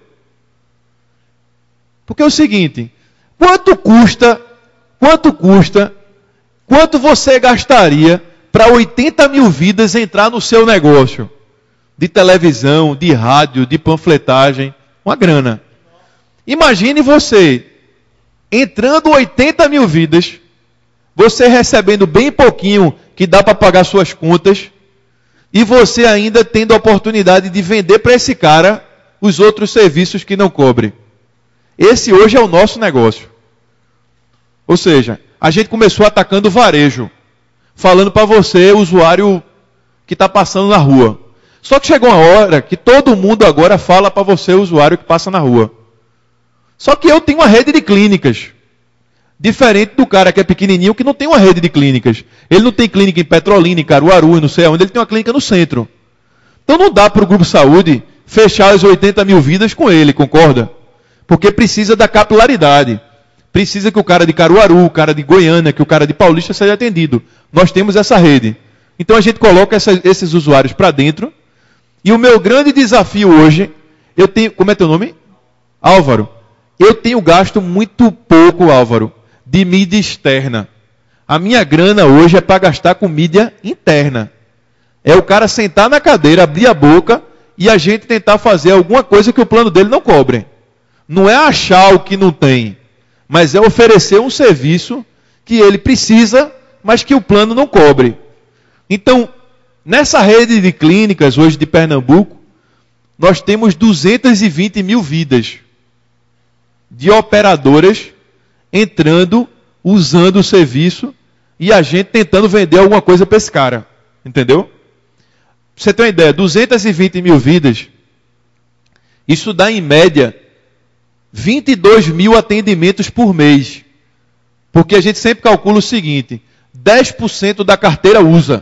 Porque é o seguinte, quanto custa, quanto custa, quanto você gastaria para oitenta mil vidas entrar no seu negócio? De televisão, de rádio, de panfletagem, uma grana. Imagine você entrando oitenta mil vidas, você recebendo bem pouquinho que dá para pagar suas contas, e você ainda tendo a oportunidade de vender para esse cara os outros serviços que não cobre. Esse hoje é o nosso negócio. Ou seja, a gente começou atacando o varejo, falando para você, usuário que está passando na rua. Só que chegou uma hora que todo mundo agora fala para você, usuário que passa na rua. Só que eu tenho uma rede de clínicas. Diferente do cara que é pequenininho, que não tem uma rede de clínicas. Ele não tem clínica em Petrolina, em Caruaru, não sei aonde, ele tem uma clínica no centro. Então não dá para o Grupo Saúde fechar as oitenta mil vidas com ele, concorda? Porque precisa da capilaridade. Precisa que o cara de Caruaru, o cara de Goiânia, que o cara de Paulista seja atendido. Nós temos essa rede. Então a gente coloca essa, esses usuários para dentro. E o meu grande desafio hoje, eu tenho, como é teu nome? Álvaro. Eu tenho gasto muito pouco, Álvaro, de mídia externa. A minha grana hoje é para gastar com mídia interna. É o cara sentar na cadeira, abrir a boca e a gente tentar fazer alguma coisa que o plano dele não cobre. Não é achar o que não tem, mas é oferecer um serviço que ele precisa, mas que o plano não cobre. Então, nessa rede de clínicas hoje de Pernambuco, nós temos duzentas e vinte mil vidas de operadoras entrando, usando o serviço e a gente tentando vender alguma coisa para esse cara. Entendeu? Pra você ter uma ideia, duzentas e vinte mil vidas, isso dá em média vinte e dois mil atendimentos por mês. Porque a gente sempre calcula o seguinte, dez por cento da carteira usa.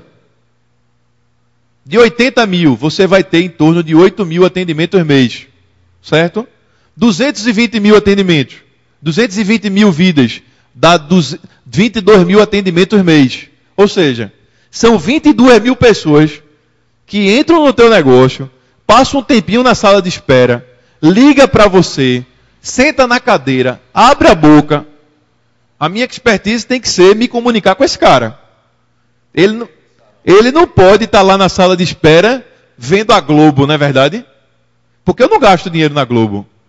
De oitenta mil, você vai ter em torno de oito mil atendimentos mês. Certo? duzentos e vinte mil atendimentos. duzentas e vinte mil vidas. Dá vinte e dois mil atendimentos mês. Ou seja, são vinte e duas mil pessoas que entram no teu negócio, passam um tempinho na sala de espera, liga para você, senta na cadeira, abre a boca. A minha expertise tem que ser me comunicar com esse cara. Ele não... Ele não pode estar lá na sala de espera vendo a Globo, não é verdade? Porque eu não gasto dinheiro na Globo.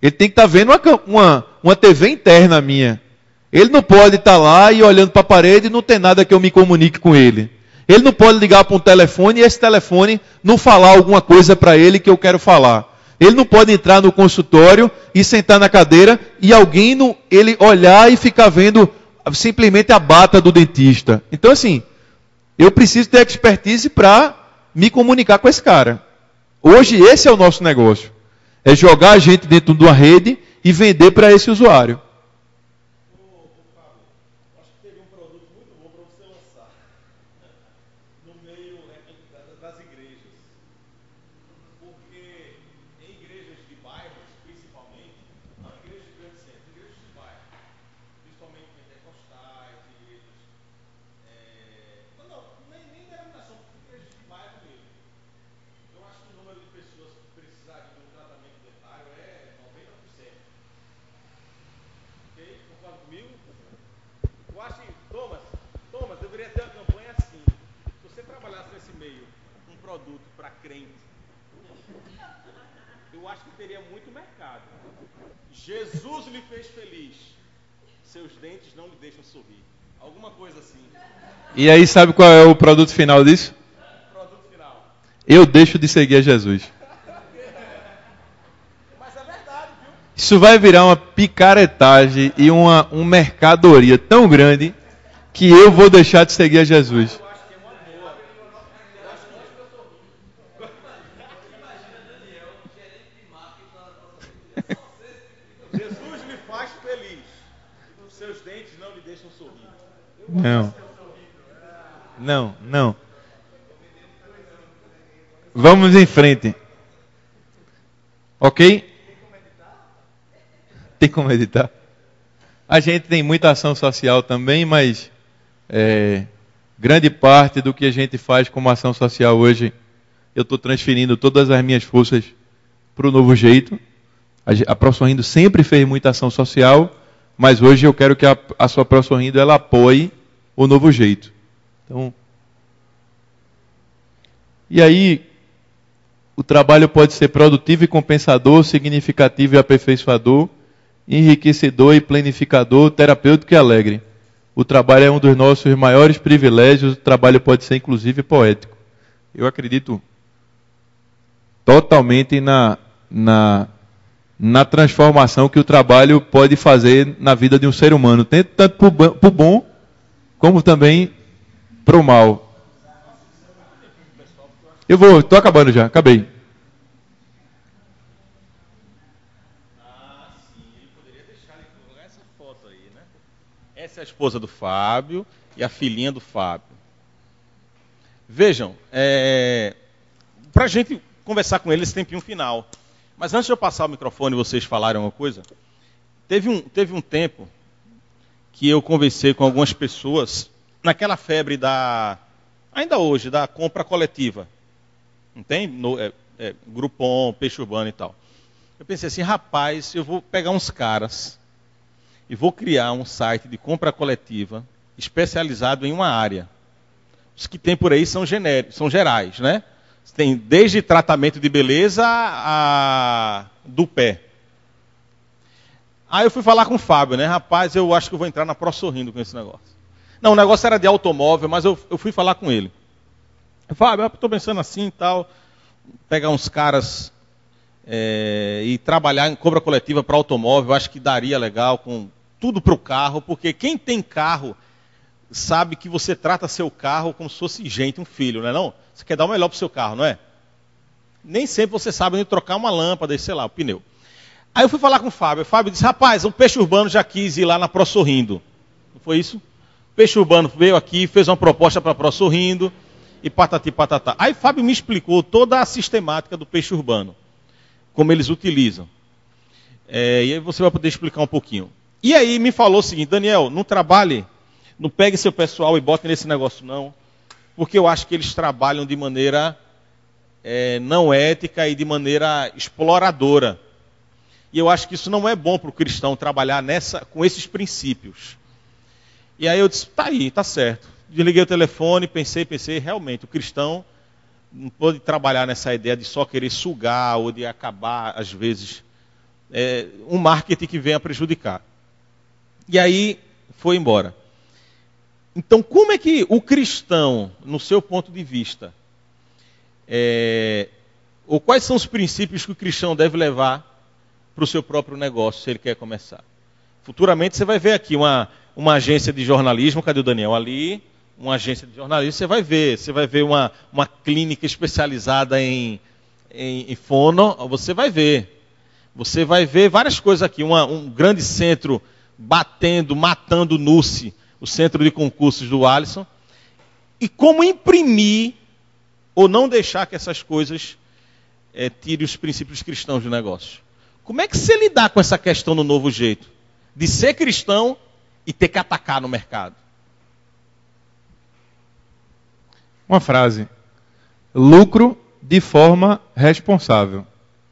Ele tem que estar vendo uma, uma, uma T V interna minha. Ele não pode estar lá e olhando para a parede e não ter nada que eu me comunique com ele. Ele não pode ligar para um telefone e esse telefone não falar alguma coisa para ele que eu quero falar. Ele não pode entrar no consultório e sentar na cadeira e alguém, no, ele olhar e ficar vendo simplesmente a bata do dentista. Então, assim, eu preciso ter expertise para me comunicar com esse cara. Hoje, esse é o nosso negócio. É jogar a gente dentro de uma rede e vender para esse usuário. Jesus lhe fez feliz. Seus dentes não lhe deixam sorrir. Alguma coisa assim. E aí, sabe qual é o produto final disso? Produto final. Eu deixo de seguir a Jesus. Mas é verdade, viu? Isso vai virar uma picaretagem e uma, uma mercadoria tão grande que eu vou deixar de seguir a Jesus. Eu acho que é uma boa. Eu acho que Jesus lhe faz feliz. Seus dentes não lhe deixam sorrir. Não. Não, não. Vamos em frente. Ok? Tem como editar? A gente tem muita ação social também, mas é, grande parte do que a gente faz como ação social hoje, eu estou transferindo todas as minhas forças para o Novo Jeito. A, a ProSorrindo sempre fez muita ação social, mas hoje eu quero que a, a sua ProSorrindo ela apoie o Novo Jeito. Então, e aí, o trabalho pode ser produtivo e compensador, significativo e aperfeiçoador, enriquecedor e planificador, terapêutico e alegre. O trabalho é um dos nossos maiores privilégios, o trabalho pode ser inclusive poético. Eu acredito totalmente na, na, na transformação que o trabalho pode fazer na vida de um ser humano, tanto para o bom, como também para o mal. Eu vou, estou acabando já, acabei. Ah, sim, ele poderia deixar ele colocar essa foto aí, né? Essa é a esposa do Fábio e a filhinha do Fábio. Vejam, é, para a gente conversar com ele esse tempinho final. Mas antes de eu passar o microfone e vocês falarem uma coisa, teve um, teve um tempo que eu conversei com algumas pessoas naquela febre da, ainda hoje, da compra coletiva. Não tem? No, é, é, Groupon, Peixe Urbano e tal. Eu pensei assim, rapaz, eu vou pegar uns caras e vou criar um site de compra coletiva especializado em uma área. Os que tem por aí são genéricos, são gerais, né? Tem desde tratamento de beleza a do pé. Aí eu fui falar com o Fábio, né? Rapaz, eu acho que eu vou entrar na ProSorrindo com esse negócio. Não, o negócio era de automóvel, mas eu, eu fui falar com ele. Fábio, eu estou pensando assim e tal, pegar uns caras é, e trabalhar em compra coletiva para automóvel, eu acho que daria legal, com tudo para o carro, porque quem tem carro sabe que você trata seu carro como se fosse gente, um filho, não é não? Você quer dar o melhor para o seu carro, não é? Nem sempre você sabe onde trocar uma lâmpada, sei lá, o pneu. Aí eu fui falar com o Fábio, o Fábio disse, rapaz, o Peixe Urbano já quis ir lá na ProSorrindo. Não foi isso? O Peixe Urbano veio aqui, fez uma proposta para a ProSorrindo, e patati patatá. Aí Fábio me explicou toda a sistemática do Peixe Urbano, como eles utilizam. É, e aí você vai poder explicar um pouquinho. E aí me falou o seguinte, Daniel, não trabalhe, não pegue seu pessoal e bote nesse negócio não, porque eu acho que eles trabalham de maneira é, não ética e de maneira exploradora. E eu acho que isso não é bom para o cristão trabalhar nessa, com esses princípios. E aí eu disse, tá aí, tá certo. Desliguei o telefone, pensei, pensei, realmente, o cristão não pode trabalhar nessa ideia de só querer sugar ou de acabar, às vezes, é, um marketing que venha prejudicar. E aí foi embora. Então, como é que o cristão, no seu ponto de vista, é, ou quais são os princípios que o cristão deve levar para o seu próprio negócio, se ele quer começar? Futuramente você vai ver aqui uma, uma agência de jornalismo, cadê o Daniel? Ali, uma agência de jornalismo, você vai ver, você vai ver uma, uma clínica especializada em, em, em fono, você vai ver. Você vai ver várias coisas aqui, uma, um grande centro batendo, matando o N U C, o centro de concursos do Alisson, e como imprimir ou não deixar que essas coisas é, tirem os princípios cristãos do negócio. Como é que você lidar com essa questão no novo jeito? De ser cristão e ter que atacar no mercado. Uma frase. Lucro de forma responsável.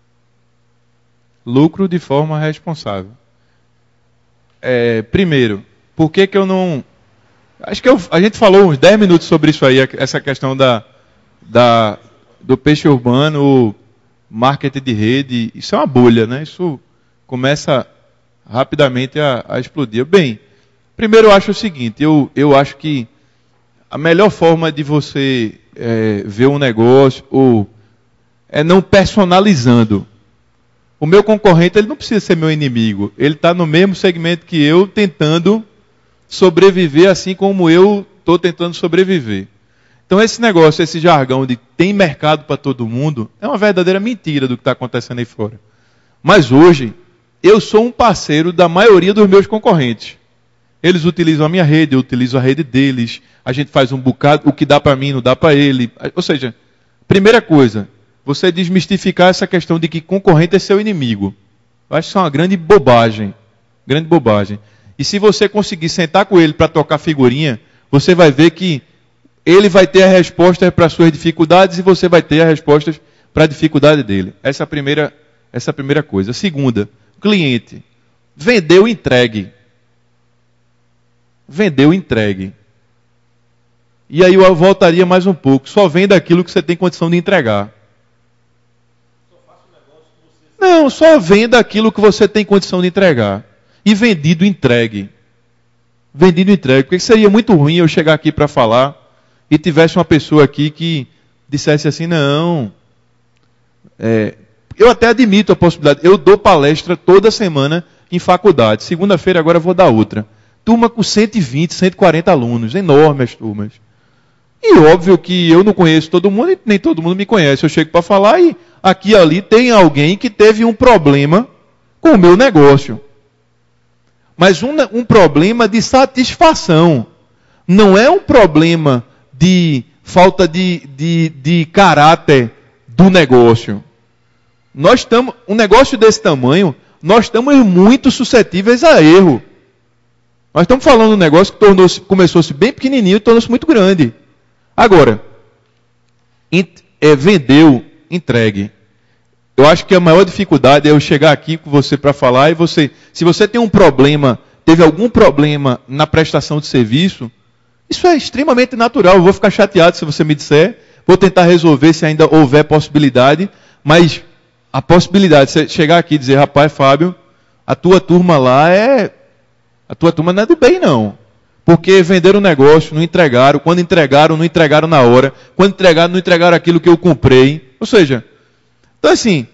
Lucro de forma responsável. É, primeiro, por que que eu não... Acho que eu, a gente falou uns dez minutos sobre isso aí, essa questão da, da, do peixe urbano, marketing de rede. Isso é uma bolha, né? Isso começa rapidamente a, a explodir. Bem, primeiro eu acho o seguinte, eu, eu acho que a melhor forma de você é, ver um negócio ou, é não personalizando. O meu concorrente ele não precisa ser meu inimigo. Ele está no mesmo segmento que eu, tentando sobreviver assim como eu estou tentando sobreviver. Então esse negócio, esse jargão de tem mercado para todo mundo, é uma verdadeira mentira do que está acontecendo aí fora. Mas hoje, eu sou um parceiro da maioria dos meus concorrentes. Eles utilizam a minha rede, eu utilizo a rede deles. A gente faz um bocado, o que dá para mim não dá para ele. Ou seja, primeira coisa, você desmistificar essa questão de que concorrente é seu inimigo. Eu acho que isso é uma grande bobagem. Grande bobagem. E se você conseguir sentar com ele para tocar figurinha, você vai ver que ele vai ter as respostas para as suas dificuldades e você vai ter as respostas para a dificuldade dele. Essa é a primeira, essa é a primeira coisa. A segunda, cliente. Vendeu, entregue. Vendeu, entregue. E aí eu voltaria mais um pouco. Só venda aquilo que você tem condição de entregar. Não, só venda aquilo que você tem condição de entregar. E vendido, entregue. Vendido, entregue. Porque seria muito ruim eu chegar aqui para falar e tivesse uma pessoa aqui que dissesse assim, não. É, eu até admito a possibilidade. Eu dou palestra toda semana em faculdade. Segunda-feira agora eu vou dar outra. Turma com cento e vinte, cento e quarenta alunos. Enormes turmas. E óbvio que eu não conheço todo mundo e nem todo mundo me conhece. Eu chego para falar e aqui e ali tem alguém que teve um problema com o meu negócio. Mas um, um problema de satisfação. Não é um problema de falta de, de, de caráter do negócio. Nós estamos, um negócio desse tamanho, nós estamos muito suscetíveis a erro. Nós estamos falando de um negócio que tornou-se, começou-se bem pequenininho e tornou-se muito grande. Agora, é, vendeu, entregue. Eu acho que a maior dificuldade é eu chegar aqui com você para falar e você, se você tem um problema, teve algum problema na prestação de serviço, isso é extremamente natural. Eu vou ficar chateado se você me disser, vou tentar resolver se ainda houver possibilidade, mas a possibilidade de você chegar aqui e dizer, rapaz, Fábio, a tua turma lá é... A tua turma não é do bem, não. Porque venderam o negócio, não entregaram. Quando entregaram, não entregaram na hora. Quando entregaram, não entregaram aquilo que eu comprei. Ou seja, então assim,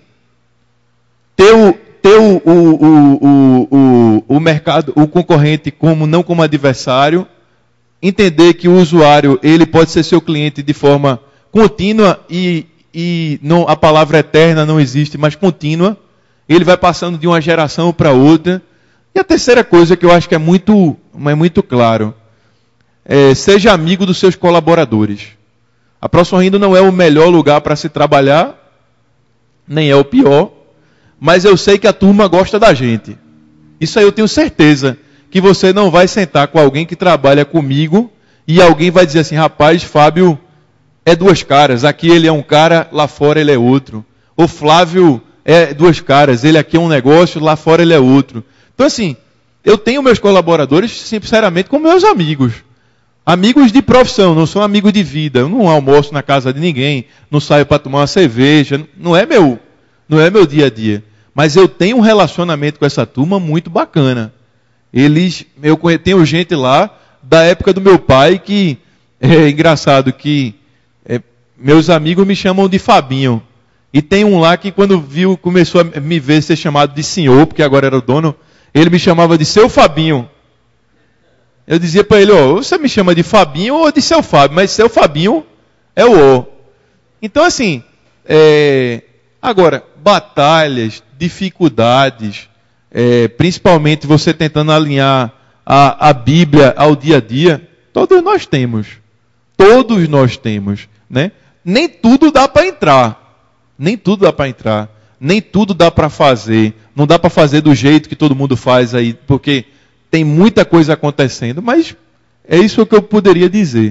ter o, ter o, o, o, o, o mercado, o concorrente como não como adversário, entender que o usuário ele pode ser seu cliente de forma contínua e, e não, a palavra eterna não existe, mas contínua. Ele vai passando de uma geração para outra. E a terceira coisa que eu acho que é muito, é muito claro, é, seja amigo dos seus colaboradores. A ProSorrindo não é o melhor lugar para se trabalhar, nem é o pior, mas eu sei que a turma gosta da gente. Isso aí eu tenho certeza, que você não vai sentar com alguém que trabalha comigo e alguém vai dizer assim, rapaz, Fábio é duas caras, aqui ele é um cara, lá fora ele é outro. O Flávio é duas caras, ele aqui é um negócio, lá fora ele é outro. Então, assim, eu tenho meus colaboradores, sinceramente, como meus amigos. Amigos de profissão, não são amigos de vida. Eu não almoço na casa de ninguém, não saio para tomar uma cerveja. Não é meu, não é meu dia a dia. Mas eu tenho um relacionamento com essa turma muito bacana. Eles, eu conhe- tenho gente lá da época do meu pai que é engraçado que é, meus amigos me chamam de Fabinho. E tem um lá que quando viu, começou a me ver ser chamado de senhor, porque agora era o dono, ele me chamava de seu Fabinho. Eu dizia para ele, ó, você me chama de Fabinho ou de seu Fábio, mas seu Fabinho é o O. Então assim, é, agora, batalhas, dificuldades, é, principalmente você tentando alinhar a, a Bíblia ao dia a dia, todos nós temos. Todos nós temos, né? Nem tudo dá para entrar. Nem tudo dá para entrar. Nem tudo dá para fazer. Não dá para fazer do jeito que todo mundo faz aí, porque tem muita coisa acontecendo, mas é isso que eu poderia dizer.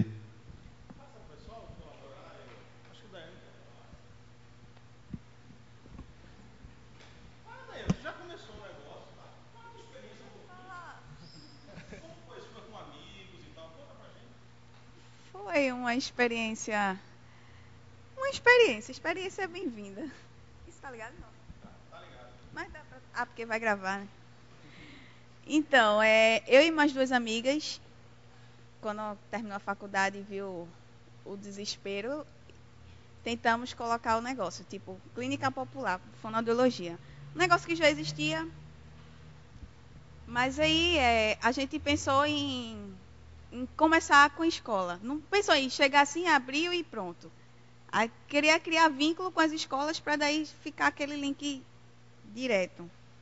Foi uma experiência. Uma experiência. Experiência é bem-vinda. Isso tá ligado? Não. Tá ligado. Mas dá pra... Ah, porque vai gravar, né? Então, é, eu e mais duas amigas, quando terminou a faculdade e viu o desespero, tentamos colocar o negócio, tipo, clínica popular, fonoaudiologia. Um negócio que já existia, mas aí é, a gente pensou em, em começar com a escola. Não pensou em chegar assim, abrir e pronto. Aí queria criar vínculo com as escolas para daí ficar aquele link direto.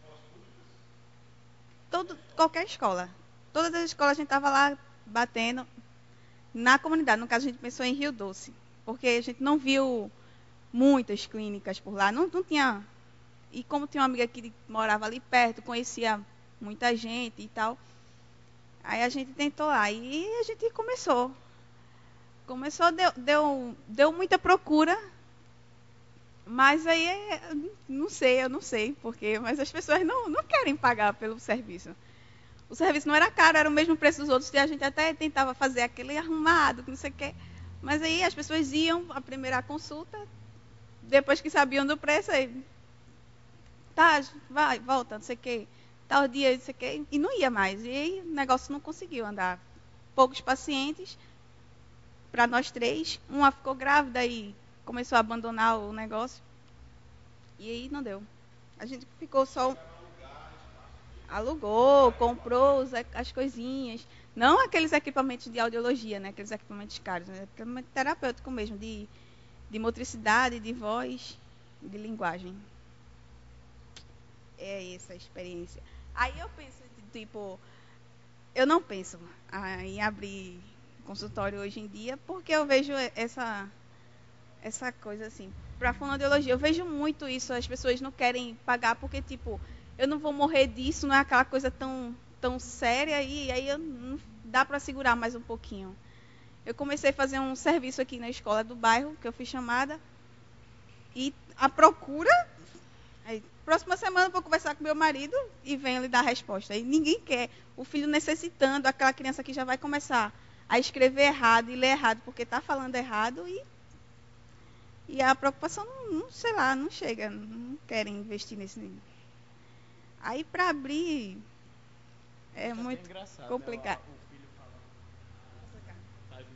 Todo, qualquer escola. Todas as escolas a gente estava lá batendo na comunidade. No caso, a gente pensou em Rio Doce, porque a gente não viu muitas clínicas por lá. Não, não tinha. E como tinha uma amiga que morava ali perto, conhecia muita gente e tal, aí a gente tentou lá. E a gente começou. Começou, deu, deu, deu muita procura. Mas aí, não sei, eu não sei porquê, mas as pessoas não, não querem pagar pelo serviço. O serviço não era caro, era o mesmo preço dos outros, e a gente até tentava fazer aquele arrumado, que não sei o quê. Mas aí as pessoas iam à primeira consulta, depois que sabiam do preço, aí, tá, vai, volta, não sei o quê, tal dia, não sei o quê, e não ia mais. E aí o negócio não conseguiu andar. Poucos pacientes, para nós três, uma ficou grávida e começou a abandonar o negócio. E aí não deu. A gente ficou só... Alugou, comprou os, as coisinhas. Não aqueles equipamentos de audiologia, né? Aqueles equipamentos caros. Né? Equipamento terapêutico mesmo, de, de motricidade, de voz, de linguagem. É essa a experiência. Aí eu penso, tipo... Eu não penso em abrir consultório hoje em dia, porque eu vejo essa... essa coisa assim, para fonoaudiologia, eu vejo muito isso, as pessoas não querem pagar porque, tipo, eu não vou morrer disso, não é aquela coisa tão, tão séria, e aí eu, não dá para segurar mais um pouquinho. Eu comecei a fazer um serviço aqui na escola do bairro, que eu fui chamada, e a procura, aí, próxima semana eu vou conversar com meu marido e venho lhe dar a resposta. E ninguém quer, o filho necessitando, aquela criança que já vai começar a escrever errado e ler errado porque está falando errado, e E a preocupação, não, não, sei lá, não chega, não querem investir nesse nível. Aí, para abrir, é Isso muito é complicado. Né? O filho falando.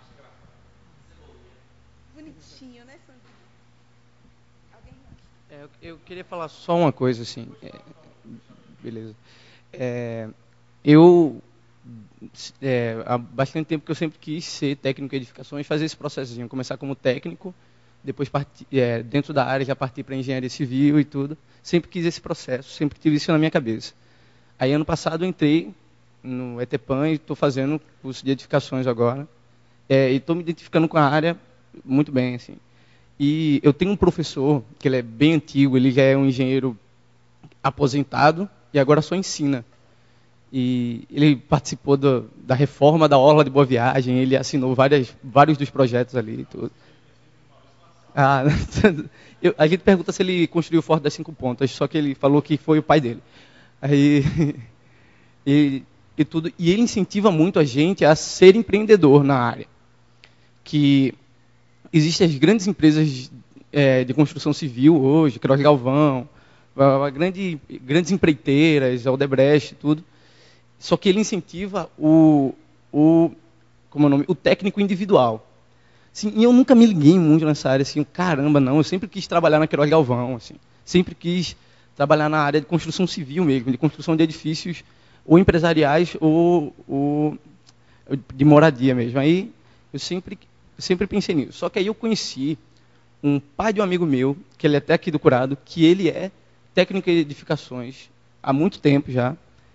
Bonitinho, né, Sandro? Alguém é, eu, eu queria falar só uma coisa, assim. É, beleza. É, eu, é, há bastante tempo que eu sempre quis ser técnico em edificações, fazer esse processozinho, começar como técnico, depois partir, é, dentro da área já partir para engenharia civil e tudo. Sempre quis esse processo, sempre tive isso na minha cabeça. Aí ano passado eu entrei no ETEPAN e estou fazendo curso de edificações agora. É, e estou me identificando com a área muito bem, assim. E eu tenho um professor, que ele é bem antigo, ele já é um engenheiro aposentado e agora só ensina. E ele participou do, da reforma da Orla de Boa Viagem, ele assinou várias, vários dos projetos ali e tudo. Ah, eu, a gente pergunta se ele construiu o Forte das Cinco Pontas, só que ele falou que foi o pai dele. Aí, e, e, tudo, e ele incentiva muito a gente a ser empreendedor na área. Que existem as grandes empresas é, de construção civil hoje, Cross Galvão, para grande, grandes empreiteiras, Odebrecht e tudo. Só que ele incentiva o, o, como é o nome? O técnico individual. Assim, e eu nunca me liguei muito nessa área, assim, caramba, não. Eu sempre quis trabalhar na Queiroz Galvão, assim. Sempre quis trabalhar na área de construção civil mesmo, de construção de edifícios ou empresariais ou, ou de moradia mesmo. Aí eu sempre, eu sempre pensei nisso. Só que aí eu conheci um pai de um amigo meu, que ele é até aqui do Curado, que ele é técnico de edificações há muito tempo já.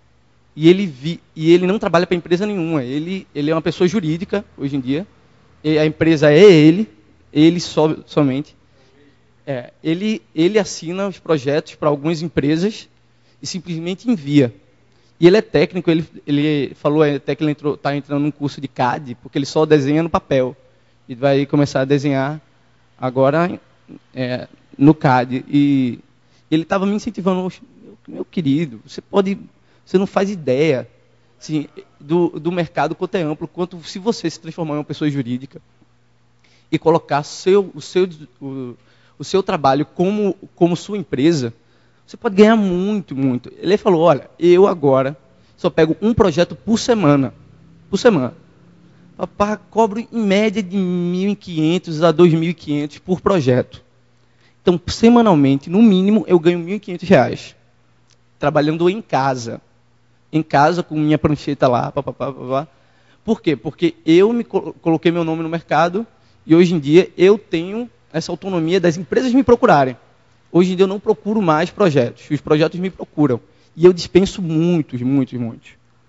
E ele, vi, e ele não trabalha para empresa nenhuma. Ele, ele é uma pessoa jurídica hoje em dia. E a empresa é ele, ele só, somente. É, ele, ele assina os projetos para algumas empresas e simplesmente envia. E ele é técnico, ele, ele falou até que ele está entrando num curso de C A D, porque ele só desenha no papel. E vai começar a desenhar agora é, no C A D. E ele estava me incentivando, meu, meu querido, você pode, você não faz ideia assim, do, do mercado quanto é amplo, quanto se você se transformar em uma pessoa jurídica e colocar seu, o, seu, o, o seu trabalho como, como sua empresa, você pode ganhar muito, muito. Ele falou, olha, eu agora só pego um projeto por semana. Por semana. Papá, cobro em média de mil e quinhentos a dois mil e quinhentos por projeto. Então, semanalmente, no mínimo, eu ganho mil e quinhentos reais. Trabalhando em casa. Em casa, com minha prancheta lá. Pá, pá, pá, pá, pá. Por quê? Porque eu me coloquei meu nome no mercado e hoje em dia eu tenho essa autonomia das empresas me procurarem. Hoje em dia eu não procuro mais projetos. Os projetos me procuram. E eu dispenso muitos, muitos, muitos.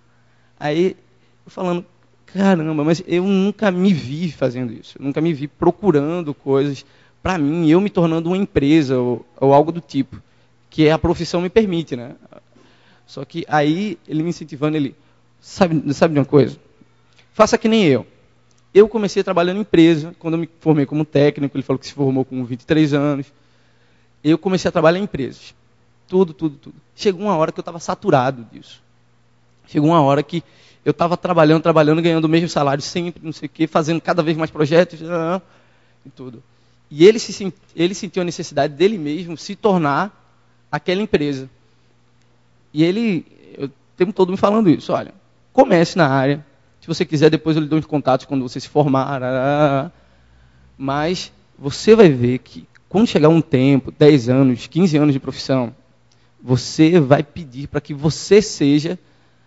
Aí, eu falando, caramba, mas eu nunca me vi fazendo isso. Eu nunca me vi procurando coisas para mim, eu me tornando uma empresa ou, ou algo do tipo. Que a profissão me permite, né? Só que aí, ele me incentivando, ele, sabe, sabe de uma coisa? Faça que nem eu. Eu comecei trabalhando em empresa, quando eu me formei como técnico, ele falou que se formou com vinte e três anos. Eu comecei a trabalhar em empresas. Tudo, tudo, tudo. Chegou uma hora que eu estava saturado disso. Chegou uma hora que eu estava trabalhando, trabalhando, ganhando o mesmo salário sempre, não sei o quê, fazendo cada vez mais projetos e tudo. E ele, se, ele sentiu a necessidade dele mesmo se tornar aquela empresa. E ele, eu, o tempo todo me falando isso, olha, comece na área. Se você quiser, depois eu lhe dou os contatos quando você se formar. Mas você vai ver que quando chegar um tempo, dez anos, quinze anos de profissão, você vai pedir para que você seja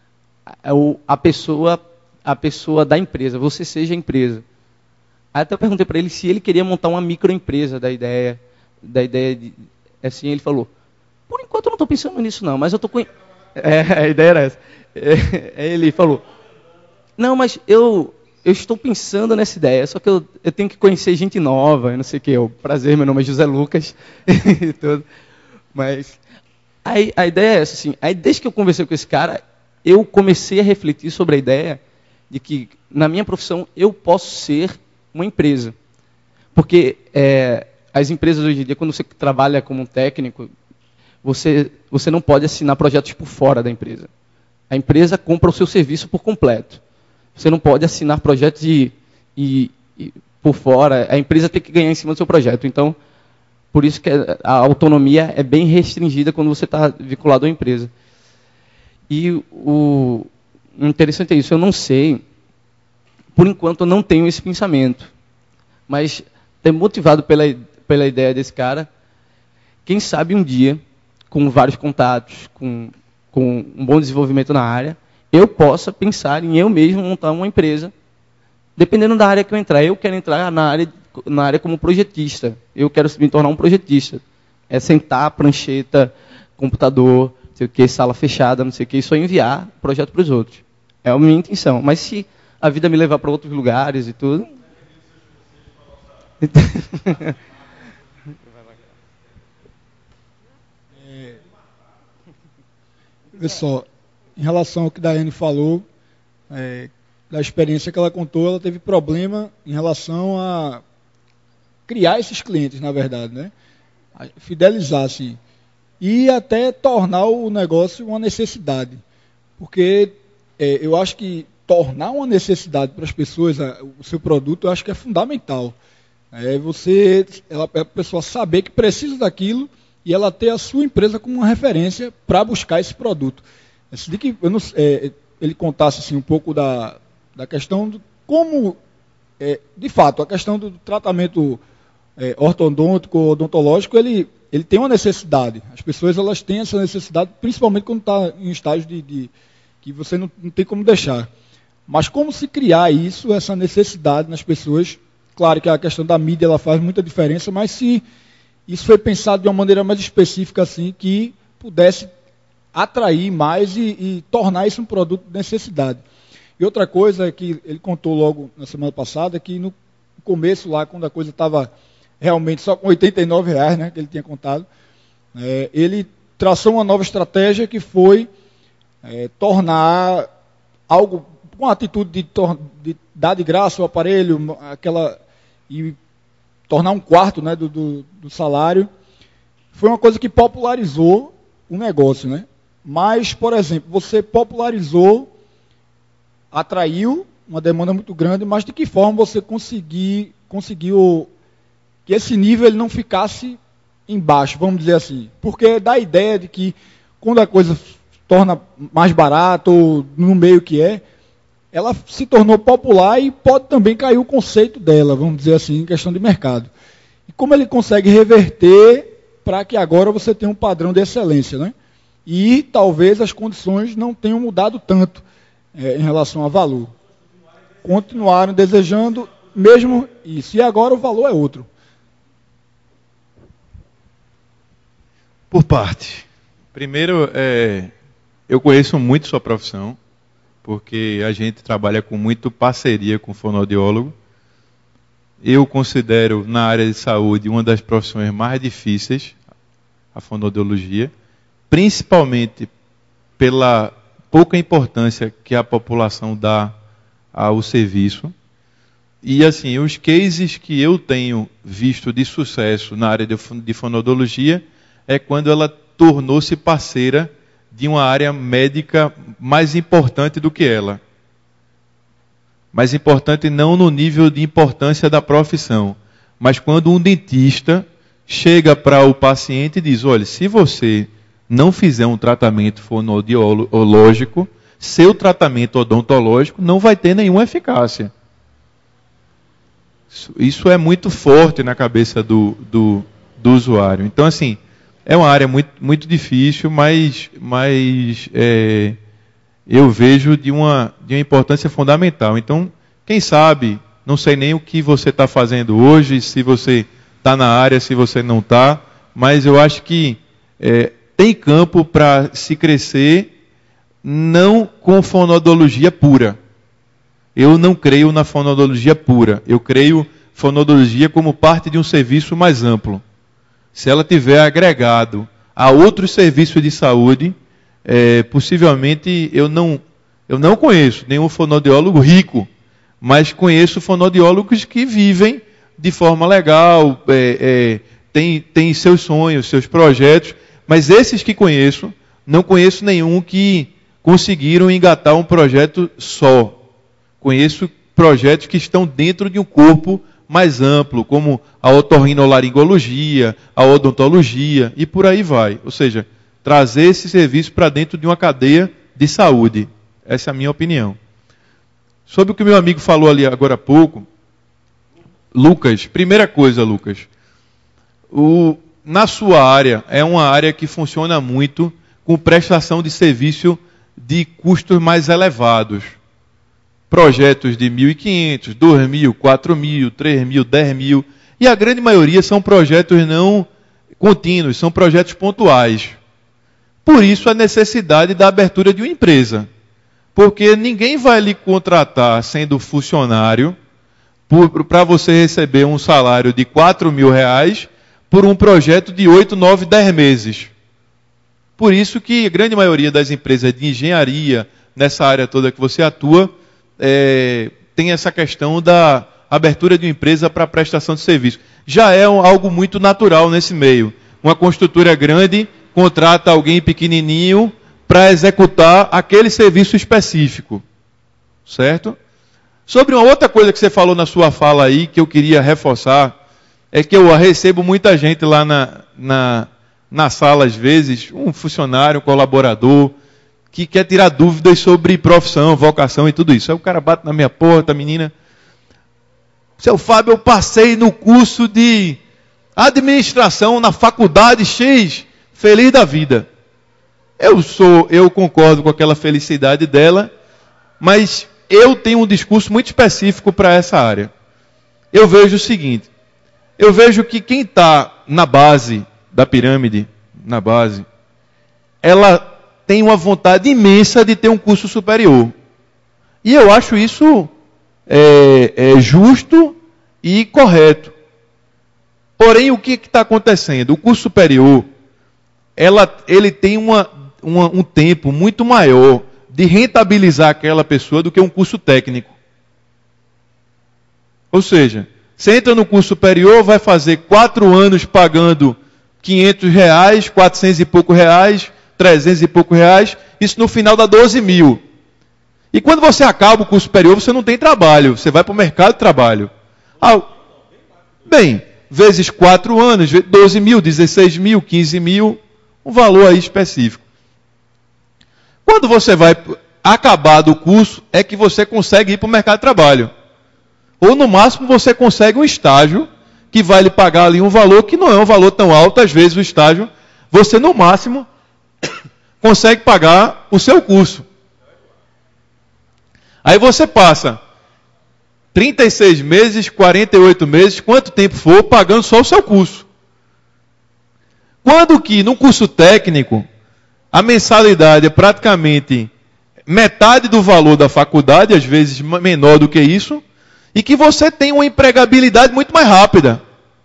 a pessoa, a pessoa da empresa, você seja a empresa. Aí até eu perguntei para ele se ele queria montar uma microempresa da ideia, da ideia de, assim, ele falou, por enquanto eu não estou pensando nisso não, mas eu estou com... É, a ideia era essa. É, ele falou, não, mas eu... Eu estou pensando nessa ideia, só que eu, eu tenho que conhecer gente nova, eu não sei o que. Eu, prazer, meu nome é José Lucas. e tudo. Mas aí, a ideia é essa, assim. Aí, desde que eu conversei com esse cara, eu comecei a refletir sobre a ideia de que, na minha profissão, eu posso ser uma empresa. Porque é, as empresas hoje em dia, quando você trabalha como técnico, você, você não pode assinar projetos por fora da empresa. A empresa compra o seu serviço por completo. Você não pode assinar projetos e, e, e por fora. A empresa tem que ganhar em cima do seu projeto. Então, por isso que a autonomia é bem restringida quando você está vinculado à empresa. E o, o interessante é isso. Eu não sei, por enquanto eu não tenho esse pensamento. Mas, é motivado pela, pela ideia desse cara, quem sabe um dia, com vários contatos, com, com um bom desenvolvimento na área, eu possa pensar em eu mesmo montar uma empresa, dependendo da área que eu entrar. Eu quero entrar na área, na área como projetista. Eu quero me tornar um projetista. É sentar, prancheta, computador, não sei o que, sala fechada, não sei o que, e só enviar o projeto para os outros. É a minha intenção. Mas se a vida me levar para outros lugares e tudo... é, pessoal... Em relação ao que a Daiane falou, é, da experiência que ela contou, ela teve problema em relação a criar esses clientes, na verdade, né? A fidelizar, assim, e até tornar o negócio uma necessidade. Porque é, eu acho que tornar uma necessidade para as pessoas, a, o seu produto, eu acho que é fundamental. É você, ela, a pessoa saber que precisa daquilo e ela ter a sua empresa como uma referência para buscar esse produto. De que eu não, é, ele contasse assim, um pouco da, da questão de como, é, de fato, a questão do tratamento é, ortodôntico, odontológico, ele, ele tem uma necessidade. As pessoas elas têm essa necessidade, principalmente quando está em estágio de, de que você não, não tem como deixar. Mas como se criar isso, essa necessidade nas pessoas? Claro que a questão da mídia ela faz muita diferença, mas se isso foi pensado de uma maneira mais específica, assim, que pudesse atrair mais e, e tornar isso um produto de necessidade. E outra coisa que ele contou logo na semana passada, que no começo lá, quando a coisa estava realmente só com oitenta e nove reais, né, que ele tinha contado, é, ele traçou uma nova estratégia que foi é, tornar algo, uma atitude de, de dar de graça o aparelho, aquela, e tornar um quarto, né, do, do, do salário, foi uma coisa que popularizou o negócio, né? Mas, por exemplo, você popularizou, atraiu uma demanda muito grande, mas de que forma você conseguir, conseguiu que esse nível ele não ficasse embaixo, vamos dizer assim? Porque dá a ideia de que quando a coisa torna mais barato, ou no meio que é, ela se tornou popular e pode também cair o conceito dela, vamos dizer assim, em questão de mercado. E como ele consegue reverter para que agora você tenha um padrão de excelência, né? E talvez as condições não tenham mudado tanto é, em relação a valor. Continuaram desejando mesmo isso. E agora o valor é outro. Por parte. Primeiro, é, eu conheço muito sua profissão, porque a gente trabalha com muito parceria com o fonoaudiólogo. Eu considero, na área de saúde, uma das profissões mais difíceis, a fonoaudiologia, principalmente pela pouca importância que a população dá ao serviço. E, assim, os cases que eu tenho visto de sucesso na área de fonoaudiologia é quando ela tornou-se parceira de uma área médica mais importante do que ela. Mais importante não no nível de importância da profissão, mas quando um dentista chega para o paciente e diz, olha, se você não fizer um tratamento fonoaudiológico, seu tratamento odontológico não vai ter nenhuma eficácia. Isso é muito forte na cabeça do, do, do usuário. Então, assim, é uma área muito, muito difícil, mas, mas é, eu vejo de uma, de uma importância fundamental. Então, quem sabe, não sei nem o que você está fazendo hoje, se você está na área, se você não está, mas eu acho que é, tem campo para se crescer, não com fonoaudiologia pura. Eu não creio na fonoaudiologia pura. Eu creio fonoaudiologia como parte de um serviço mais amplo. Se ela tiver agregado a outros serviços de saúde, é, possivelmente eu não, eu não conheço nenhum fonoaudiólogo rico, mas conheço fonoaudiólogos que vivem de forma legal, é, é, tem, tem seus sonhos, seus projetos, mas esses que conheço, não conheço nenhum que conseguiram engatar um projeto só. Conheço projetos que estão dentro de um corpo mais amplo, como a otorrinolaringologia, a odontologia e por aí vai. Ou seja, trazer esse serviço para dentro de uma cadeia de saúde. Essa é a minha opinião. Sobre o que meu amigo falou ali agora há pouco, Lucas, primeira coisa, Lucas, o, na sua área, é uma área que funciona muito com prestação de serviço de custos mais elevados. Projetos de mil e quinhentos, dois mil, quatro mil, três mil, dez mil. E a grande maioria são projetos não contínuos, são projetos pontuais. Por isso a necessidade da abertura de uma empresa. Porque ninguém vai lhe contratar sendo funcionário para você receber um salário de quatro mil reais por um projeto de oito, nove, dez meses. Por isso que a grande maioria das empresas de engenharia, nessa área toda que você atua, É, tem essa questão da abertura de uma empresa para prestação de serviço. Já é um, algo muito natural nesse meio. Uma construtora grande contrata alguém pequenininho para executar aquele serviço específico. Certo? Sobre uma outra coisa que você falou na sua fala aí, que eu queria reforçar, é que eu recebo muita gente lá na, na, na sala, às vezes, um funcionário, um colaborador, que quer tirar dúvidas sobre profissão, vocação e tudo isso. Aí o cara bate na minha porta, a menina... Seu Fábio, eu passei no curso de administração na faculdade X, feliz da vida. Eu sou, eu concordo com aquela felicidade dela, mas eu tenho um discurso muito específico para essa área. Eu vejo o seguinte, eu vejo que quem está na base da pirâmide, na base, ela tem uma vontade imensa de ter um curso superior. E eu acho isso é, é justo e correto. Porém, o que está acontecendo? O curso superior, ela, ele tem uma, uma, um tempo muito maior de rentabilizar aquela pessoa do que um curso técnico. Ou seja, você entra no curso superior, vai fazer quatro anos pagando quinhentos reais, quatrocentos e pouco reais, trezentos e pouco reais, isso no final dá doze mil. E quando você acaba o curso superior, você não tem trabalho, você vai para o mercado de trabalho. Ah, bem, vezes quatro anos, doze mil, dezesseis mil, quinze mil, um valor aí específico. Quando você vai acabar do curso, é que você consegue ir para o mercado de trabalho. Ou no máximo você consegue um estágio que vai lhe pagar ali um valor que não é um valor tão alto, às vezes o estágio, você no máximo consegue pagar o seu curso. Aí você passa trinta e seis meses, quarenta e oito meses, quanto tempo for, pagando só o seu curso. Quando que no curso técnico, a mensalidade é praticamente metade do valor da faculdade, às vezes menor do que isso, e que você tem uma empregabilidade muito mais rápida.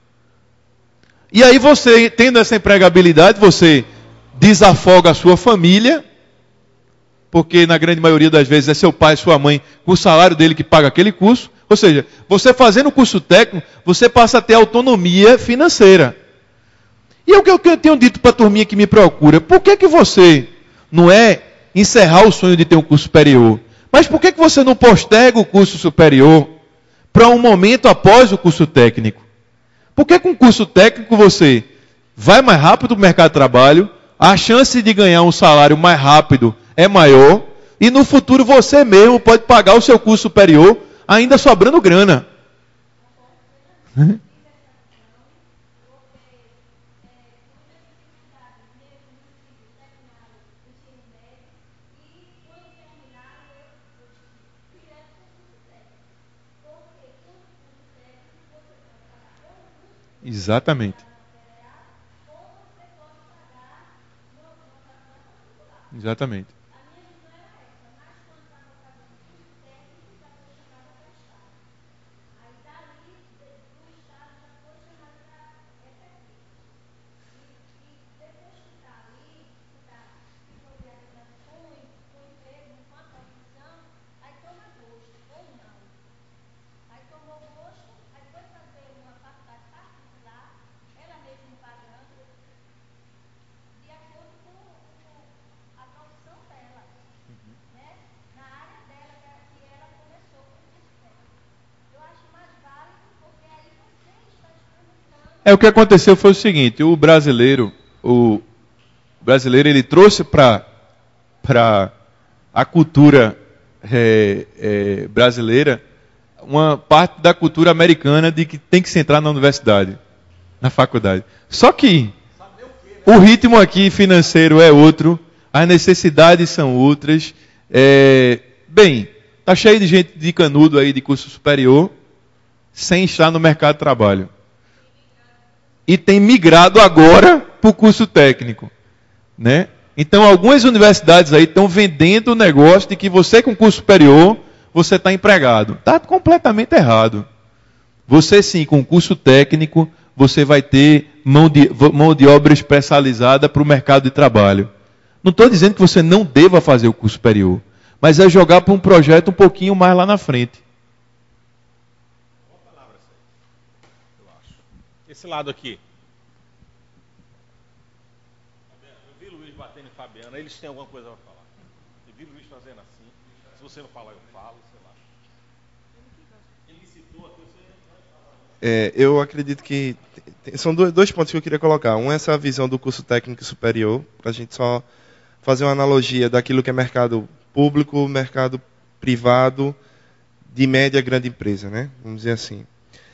E aí você, tendo essa empregabilidade, você desafoga a sua família, porque na grande maioria das vezes é seu pai, sua mãe, com o salário dele que paga aquele curso. Ou seja, você fazendo o curso técnico, você passa a ter autonomia financeira. E é o que eu tenho dito para a turminha que me procura. Por que que você não é encerrar o sonho de ter um curso superior? Mas por que que você não posterga o curso superior para um momento após o curso técnico? Por que com o curso técnico você vai mais rápido para o mercado de trabalho, a chance de ganhar um salário mais rápido é maior, e no futuro você mesmo pode pagar o seu curso superior, ainda sobrando grana. Exatamente. Exatamente. É, o que aconteceu foi o seguinte, o brasileiro, o brasileiro ele trouxe para para a cultura é, é, brasileira uma parte da cultura americana de que tem que se entrar na universidade, na faculdade. Só que o ritmo aqui financeiro é outro, as necessidades são outras. É, bem, tá cheio de gente de canudo aí de curso superior sem estar no mercado de trabalho. E tem migrado agora para o curso técnico, né? Então, algumas universidades aí estão vendendo o negócio de que você com curso superior, você está empregado. Está completamente errado. Você sim, com curso técnico, você vai ter mão de, mão de obra especializada para o mercado de trabalho. Não estou dizendo que você não deva fazer o curso superior, mas é jogar para um projeto um pouquinho mais lá na frente. Esse lado aqui. Eu vi o Luiz batendo em Fabiana, eles têm alguma coisa para falar. Eu vi o Luiz fazendo assim. Se você não falar, eu falo, sei lá. Ele citou aqui, você... É, eu acredito que tem- são dois, dois pontos que eu queria colocar. Um é essa visão do curso técnico superior, para a gente só fazer uma analogia daquilo que é mercado público, mercado privado, de média a grande empresa, né? Vamos dizer assim.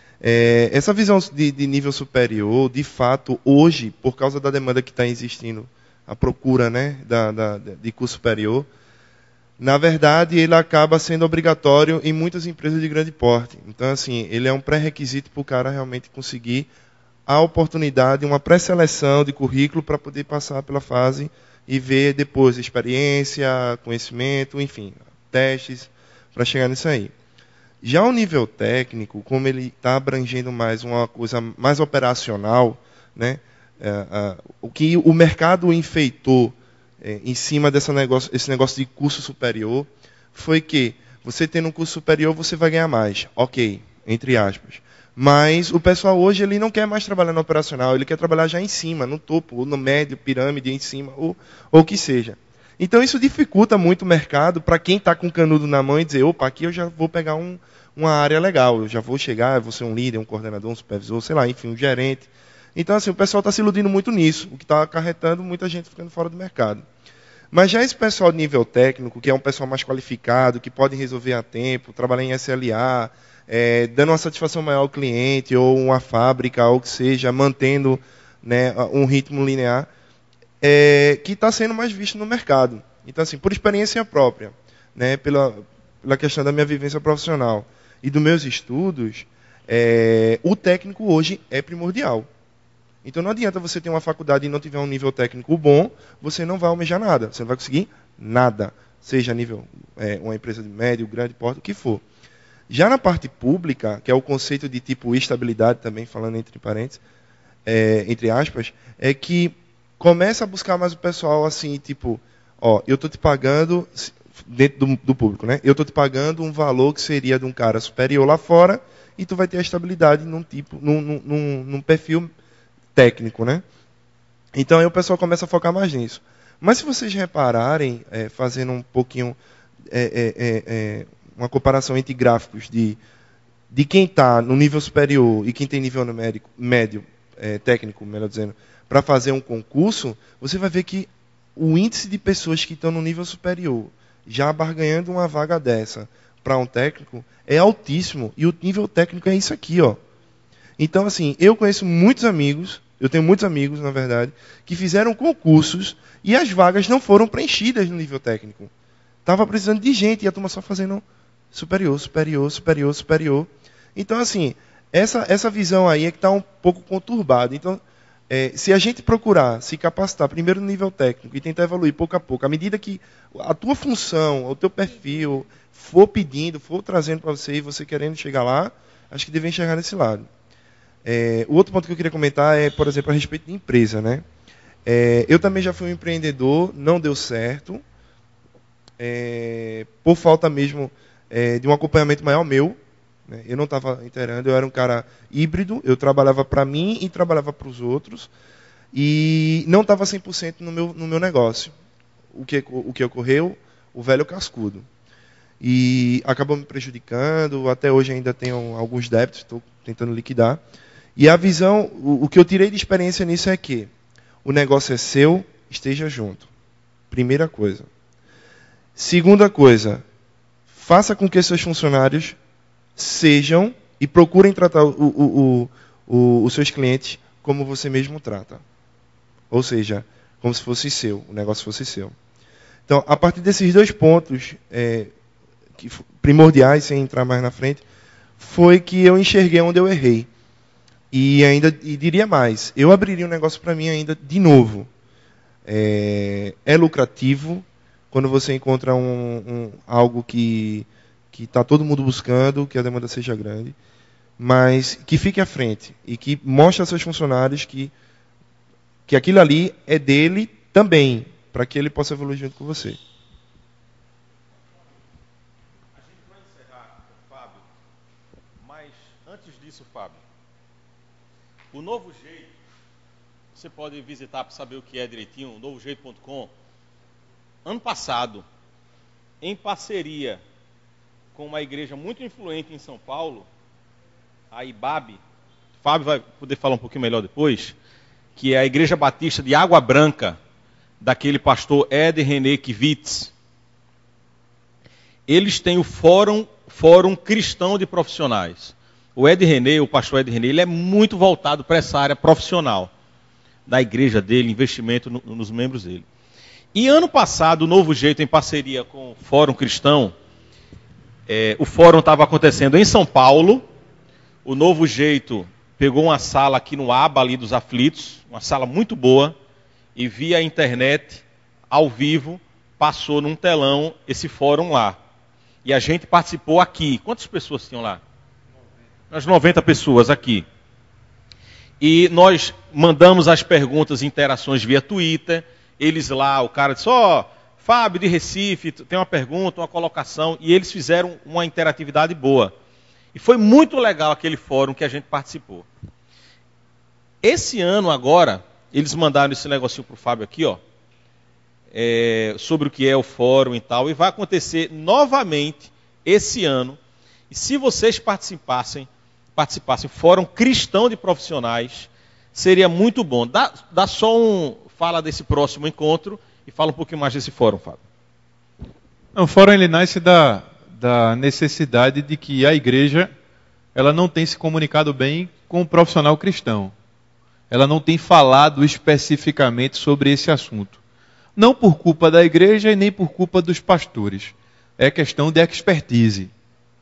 É, essa visão de, de nível superior, de fato, hoje, por causa da demanda que está existindo, a procura, né, da, da, de curso superior, na verdade, ele acaba sendo obrigatório em muitas empresas de grande porte. Então, assim, ele é um pré-requisito para o cara realmente conseguir a oportunidade, uma pré-seleção de currículo para poder passar pela fase e ver depois experiência, conhecimento, enfim, testes, para chegar nisso aí. Já o nível técnico, como ele está abrangendo mais uma coisa mais operacional, né, é, é, o que o mercado enfeitou é, em cima desse negócio, esse negócio de curso superior foi que você tendo um curso superior você vai ganhar mais, ok, entre aspas. Mas o pessoal hoje ele não quer mais trabalhar no operacional, ele quer trabalhar já em cima, no topo, ou no médio, pirâmide, em cima, ou o que seja. Então isso dificulta muito o mercado para quem está com o canudo na mão e dizer, opa, aqui eu já vou pegar um, uma área legal, eu já vou chegar, eu vou ser um líder, um coordenador, um supervisor, sei lá, enfim, um gerente. Então assim, o pessoal está se iludindo muito nisso, o que está acarretando muita gente ficando fora do mercado. Mas já esse pessoal de nível técnico, que é um pessoal mais qualificado, que pode resolver a tempo, trabalhar em S L A, é, dando uma satisfação maior ao cliente, ou uma fábrica, ou o que seja, mantendo, né, um ritmo linear, é, que está sendo mais visto no mercado. Então, assim, por experiência própria, né, pela, pela questão da minha vivência profissional e dos meus estudos, é, o técnico hoje é primordial. Então não adianta você ter uma faculdade e não tiver um nível técnico bom, você não vai almejar nada, você não vai conseguir nada, seja nível é, uma empresa de médio, grande porte, o que for. Já na parte pública, que é o conceito de tipo estabilidade também, falando entre parênteses, é, entre aspas, é que começa a buscar mais o pessoal assim, tipo, ó, eu estou te pagando, dentro do, do público, né? Eu estou te pagando um valor que seria de um cara superior lá fora e tu vai ter a estabilidade num tipo, num, num, num perfil técnico, né? Então aí o pessoal começa a focar mais nisso. Mas se vocês repararem, é, fazendo um pouquinho é, é, é, uma comparação entre gráficos de, de quem está no nível superior e quem tem nível médico, médio, é, técnico, melhor dizendo, para fazer um concurso, você vai ver que o índice de pessoas que estão no nível superior, já barganhando uma vaga dessa para um técnico, é altíssimo. E o nível técnico é isso aqui, ó. Então, assim, eu conheço muitos amigos, eu tenho muitos amigos, na verdade, que fizeram concursos e as vagas não foram preenchidas no nível técnico. Estava precisando de gente e a turma só fazendo superior, superior, superior, superior. Então, assim, essa, essa visão aí é que está um pouco conturbada. Então, é, se a gente procurar se capacitar primeiro no nível técnico e tentar evoluir pouco a pouco, à medida que a tua função, o teu perfil for pedindo, for trazendo para você e você querendo chegar lá, acho que deve enxergar nesse lado. É, o outro ponto que eu queria comentar é, por exemplo, a respeito de empresa, né? É, eu também já fui um empreendedor, não deu certo, é, por falta mesmo é, de um acompanhamento maior meu. Né? Eu não estava inteirando, eu era um cara híbrido, eu trabalhava para mim e trabalhava para os outros, e não estava cem por cento no meu, no meu negócio. O que, o que ocorreu? O velho cascudo. E acabou me prejudicando, até hoje ainda tenho alguns débitos, estou tentando liquidar. E a visão, o, o que eu tirei de experiência nisso é que o negócio é seu, esteja junto. Primeira coisa. Segunda coisa, faça com que seus funcionários sejam e procurem tratar o, o, o, o, os seus clientes como você mesmo trata. Ou seja, como se fosse seu, o negócio fosse seu. Então, a partir desses dois pontos é, que, primordiais, sem entrar mais na frente, foi que eu enxerguei onde eu errei. E ainda e diria mais, eu abriria um negócio para mim ainda de novo. É, é lucrativo quando você encontra um, um, algo que que está todo mundo buscando, que a demanda seja grande, mas que fique à frente e que mostre aos seus funcionários que, que aquilo ali é dele também, para que ele possa evoluir junto com você. A gente vai encerrar com o Fábio, mas antes disso, Fábio, o Novo Jeito, você pode visitar para saber o que é direitinho, novo jeito ponto com. Ano passado, em parceria com uma igreja muito influente em São Paulo, a I B A B, Fábio vai poder falar um pouquinho melhor depois, que é a Igreja Batista de Água Branca, daquele pastor Ed René Kivitz. Eles têm o Fórum, Fórum Cristão de Profissionais. O Ed René, o pastor Ed René, ele é muito voltado para essa área profissional da igreja dele, investimento no, nos membros dele. E ano passado, o Novo Jeito, em parceria com o Fórum Cristão, é, o fórum estava acontecendo em São Paulo. O Novo Jeito pegou uma sala aqui no Aba, ali dos Aflitos, uma sala muito boa, e via internet, ao vivo, passou num telão esse fórum lá. E a gente participou aqui. Quantas pessoas tinham lá? Umas noventa pessoas aqui. E nós mandamos as perguntas e interações via Twitter. Eles lá, o cara disse, ó, oh, Fábio de Recife, tem uma pergunta, uma colocação. E eles fizeram uma interatividade boa. E foi muito legal aquele fórum que a gente participou. Esse ano agora, eles mandaram esse negocinho para o Fábio aqui, ó. É, sobre o que é o fórum e tal. E vai acontecer novamente esse ano. E se vocês participassem, participassem, Fórum Cristão de Profissionais, seria muito bom. Dá, dá só um... Fala desse próximo encontro e fala um pouquinho mais desse fórum, Fábio. O fórum ele nasce da, da necessidade de que a igreja ela não tem se comunicado bem com o profissional cristão. Ela não tem falado especificamente sobre esse assunto. Não por culpa da igreja e nem por culpa dos pastores. É questão de expertise.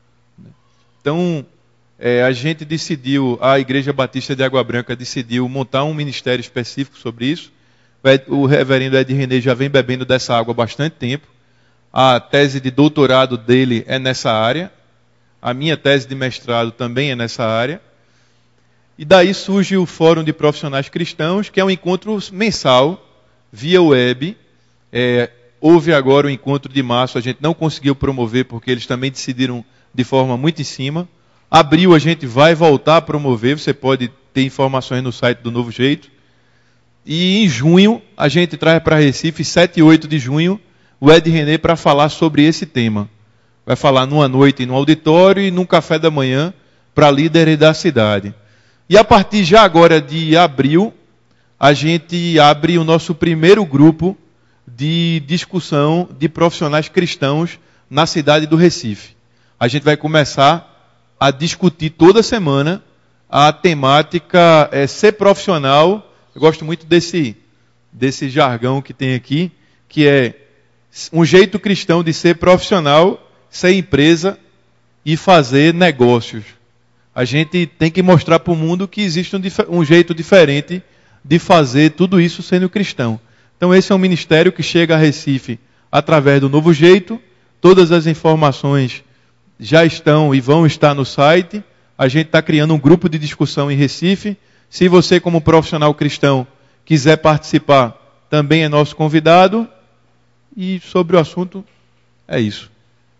Então, é, a gente decidiu, a Igreja Batista de Água Branca decidiu montar um ministério específico sobre isso. O reverendo Ed René já vem bebendo dessa água há bastante tempo. A tese de doutorado dele é nessa área. A minha tese de mestrado também é nessa área. E daí surge o Fórum de Profissionais Cristãos, que é um encontro mensal, via web. É, houve agora o encontro de março, a gente não conseguiu promover, porque eles também decidiram de forma muito em cima. Abril a gente vai voltar a promover, você pode ter informações no site do Novo Jeito. E em junho, a gente traz para Recife, sete e oito de junho, o Ed René para falar sobre esse tema. Vai falar numa noite no auditório e num café da manhã para líderes da cidade. E a partir já agora de abril, a gente abre o nosso primeiro grupo de discussão de profissionais cristãos na cidade do Recife. A gente vai começar a discutir toda semana a temática é, ser profissional. Eu gosto muito desse, desse jargão que tem aqui, que é um jeito cristão de ser profissional, ser empresa e fazer negócios. A gente tem que mostrar para o mundo que existe um, um jeito diferente de fazer tudo isso sendo cristão. Então esse é um ministério que chega a Recife através do Novo Jeito. Todas as informações já estão e vão estar no site. A gente está criando um grupo de discussão em Recife. Se você, como profissional cristão, quiser participar, também é nosso convidado. E sobre o assunto, é isso.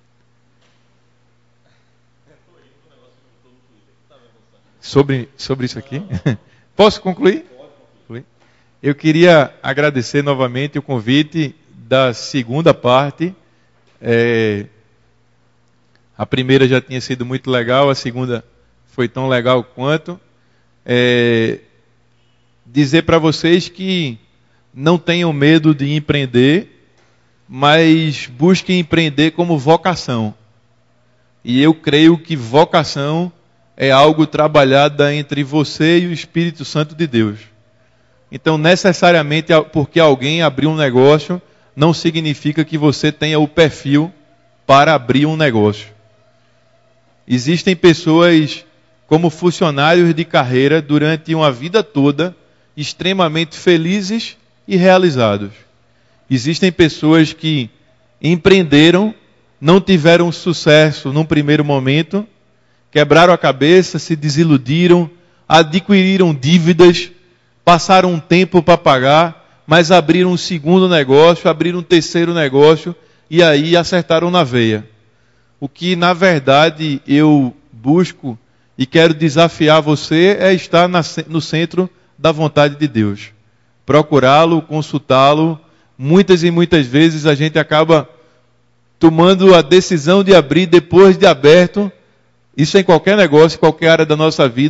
Sobre, sobre isso aqui? Posso concluir? Eu queria agradecer novamente o convite da segunda parte. É, a primeira já tinha sido muito legal, a segunda foi tão legal quanto. É, dizer para vocês que não tenham medo de empreender, mas busquem empreender como vocação. E eu creio que vocação é algo trabalhado entre você e o Espírito Santo de Deus. Então, necessariamente, porque alguém abriu um negócio, não significa que você tenha o perfil para abrir um negócio. Existem pessoas como funcionários de carreira durante uma vida toda, extremamente felizes e realizados. Existem pessoas que empreenderam, não tiveram sucesso num primeiro momento, quebraram a cabeça, se desiludiram, adquiriram dívidas, passaram um tempo para pagar, mas abriram um segundo negócio, abriram um terceiro negócio e aí acertaram na veia. O que, na verdade, eu busco e quero desafiar você é estar na, no centro da vontade de Deus. Procurá-lo, consultá-lo. Muitas e muitas vezes a gente acaba tomando a decisão de abrir depois de aberto. Isso em qualquer negócio, em qualquer área da nossa vida.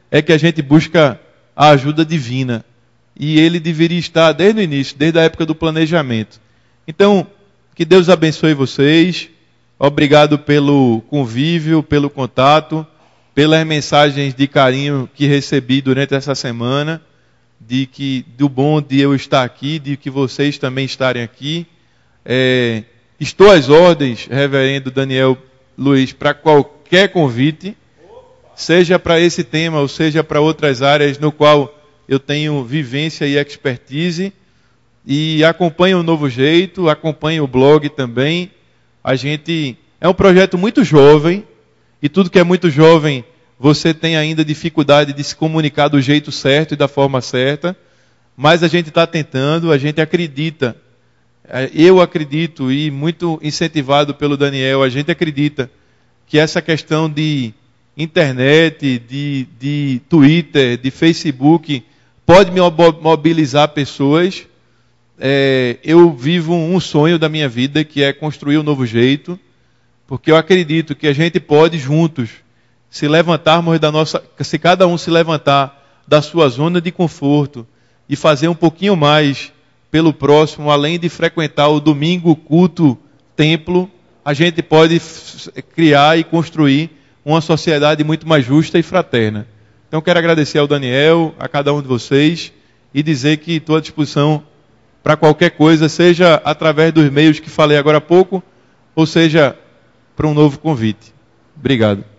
é que a gente busca a ajuda divina. E ele deveria estar desde o início, desde a época do planejamento. Então, que Deus abençoe vocês. Obrigado pelo convívio, pelo contato, pelas mensagens de carinho que recebi durante essa semana, de que do bom de eu estar aqui, de que vocês também estarem aqui. É, estou às ordens, reverendo Daniel Luiz, para qualquer convite, seja para esse tema ou seja para outras áreas no qual eu tenho vivência e expertise. E acompanhe o Novo Jeito, acompanhe o blog também. A gente é um projeto muito jovem, e tudo que é muito jovem, você tem ainda dificuldade de se comunicar do jeito certo e da forma certa, mas a gente está tentando, a gente acredita, eu acredito, e muito incentivado pelo Daniel, a gente acredita que essa questão de internet, de, de Twitter, de Facebook, pode me mobilizar pessoas. É, eu vivo um sonho da minha vida, que é construir um novo jeito, porque eu acredito que a gente pode juntos se levantarmos da nossa, se cada um se levantar da sua zona de conforto e fazer um pouquinho mais pelo próximo, além de frequentar o domingo culto templo, a gente pode criar e construir uma sociedade muito mais justa e fraterna. Então quero agradecer ao Daniel, a cada um de vocês, e dizer que estou à disposição para qualquer coisa, seja através dos meios que falei agora há pouco, ou seja, para um novo convite. Obrigado.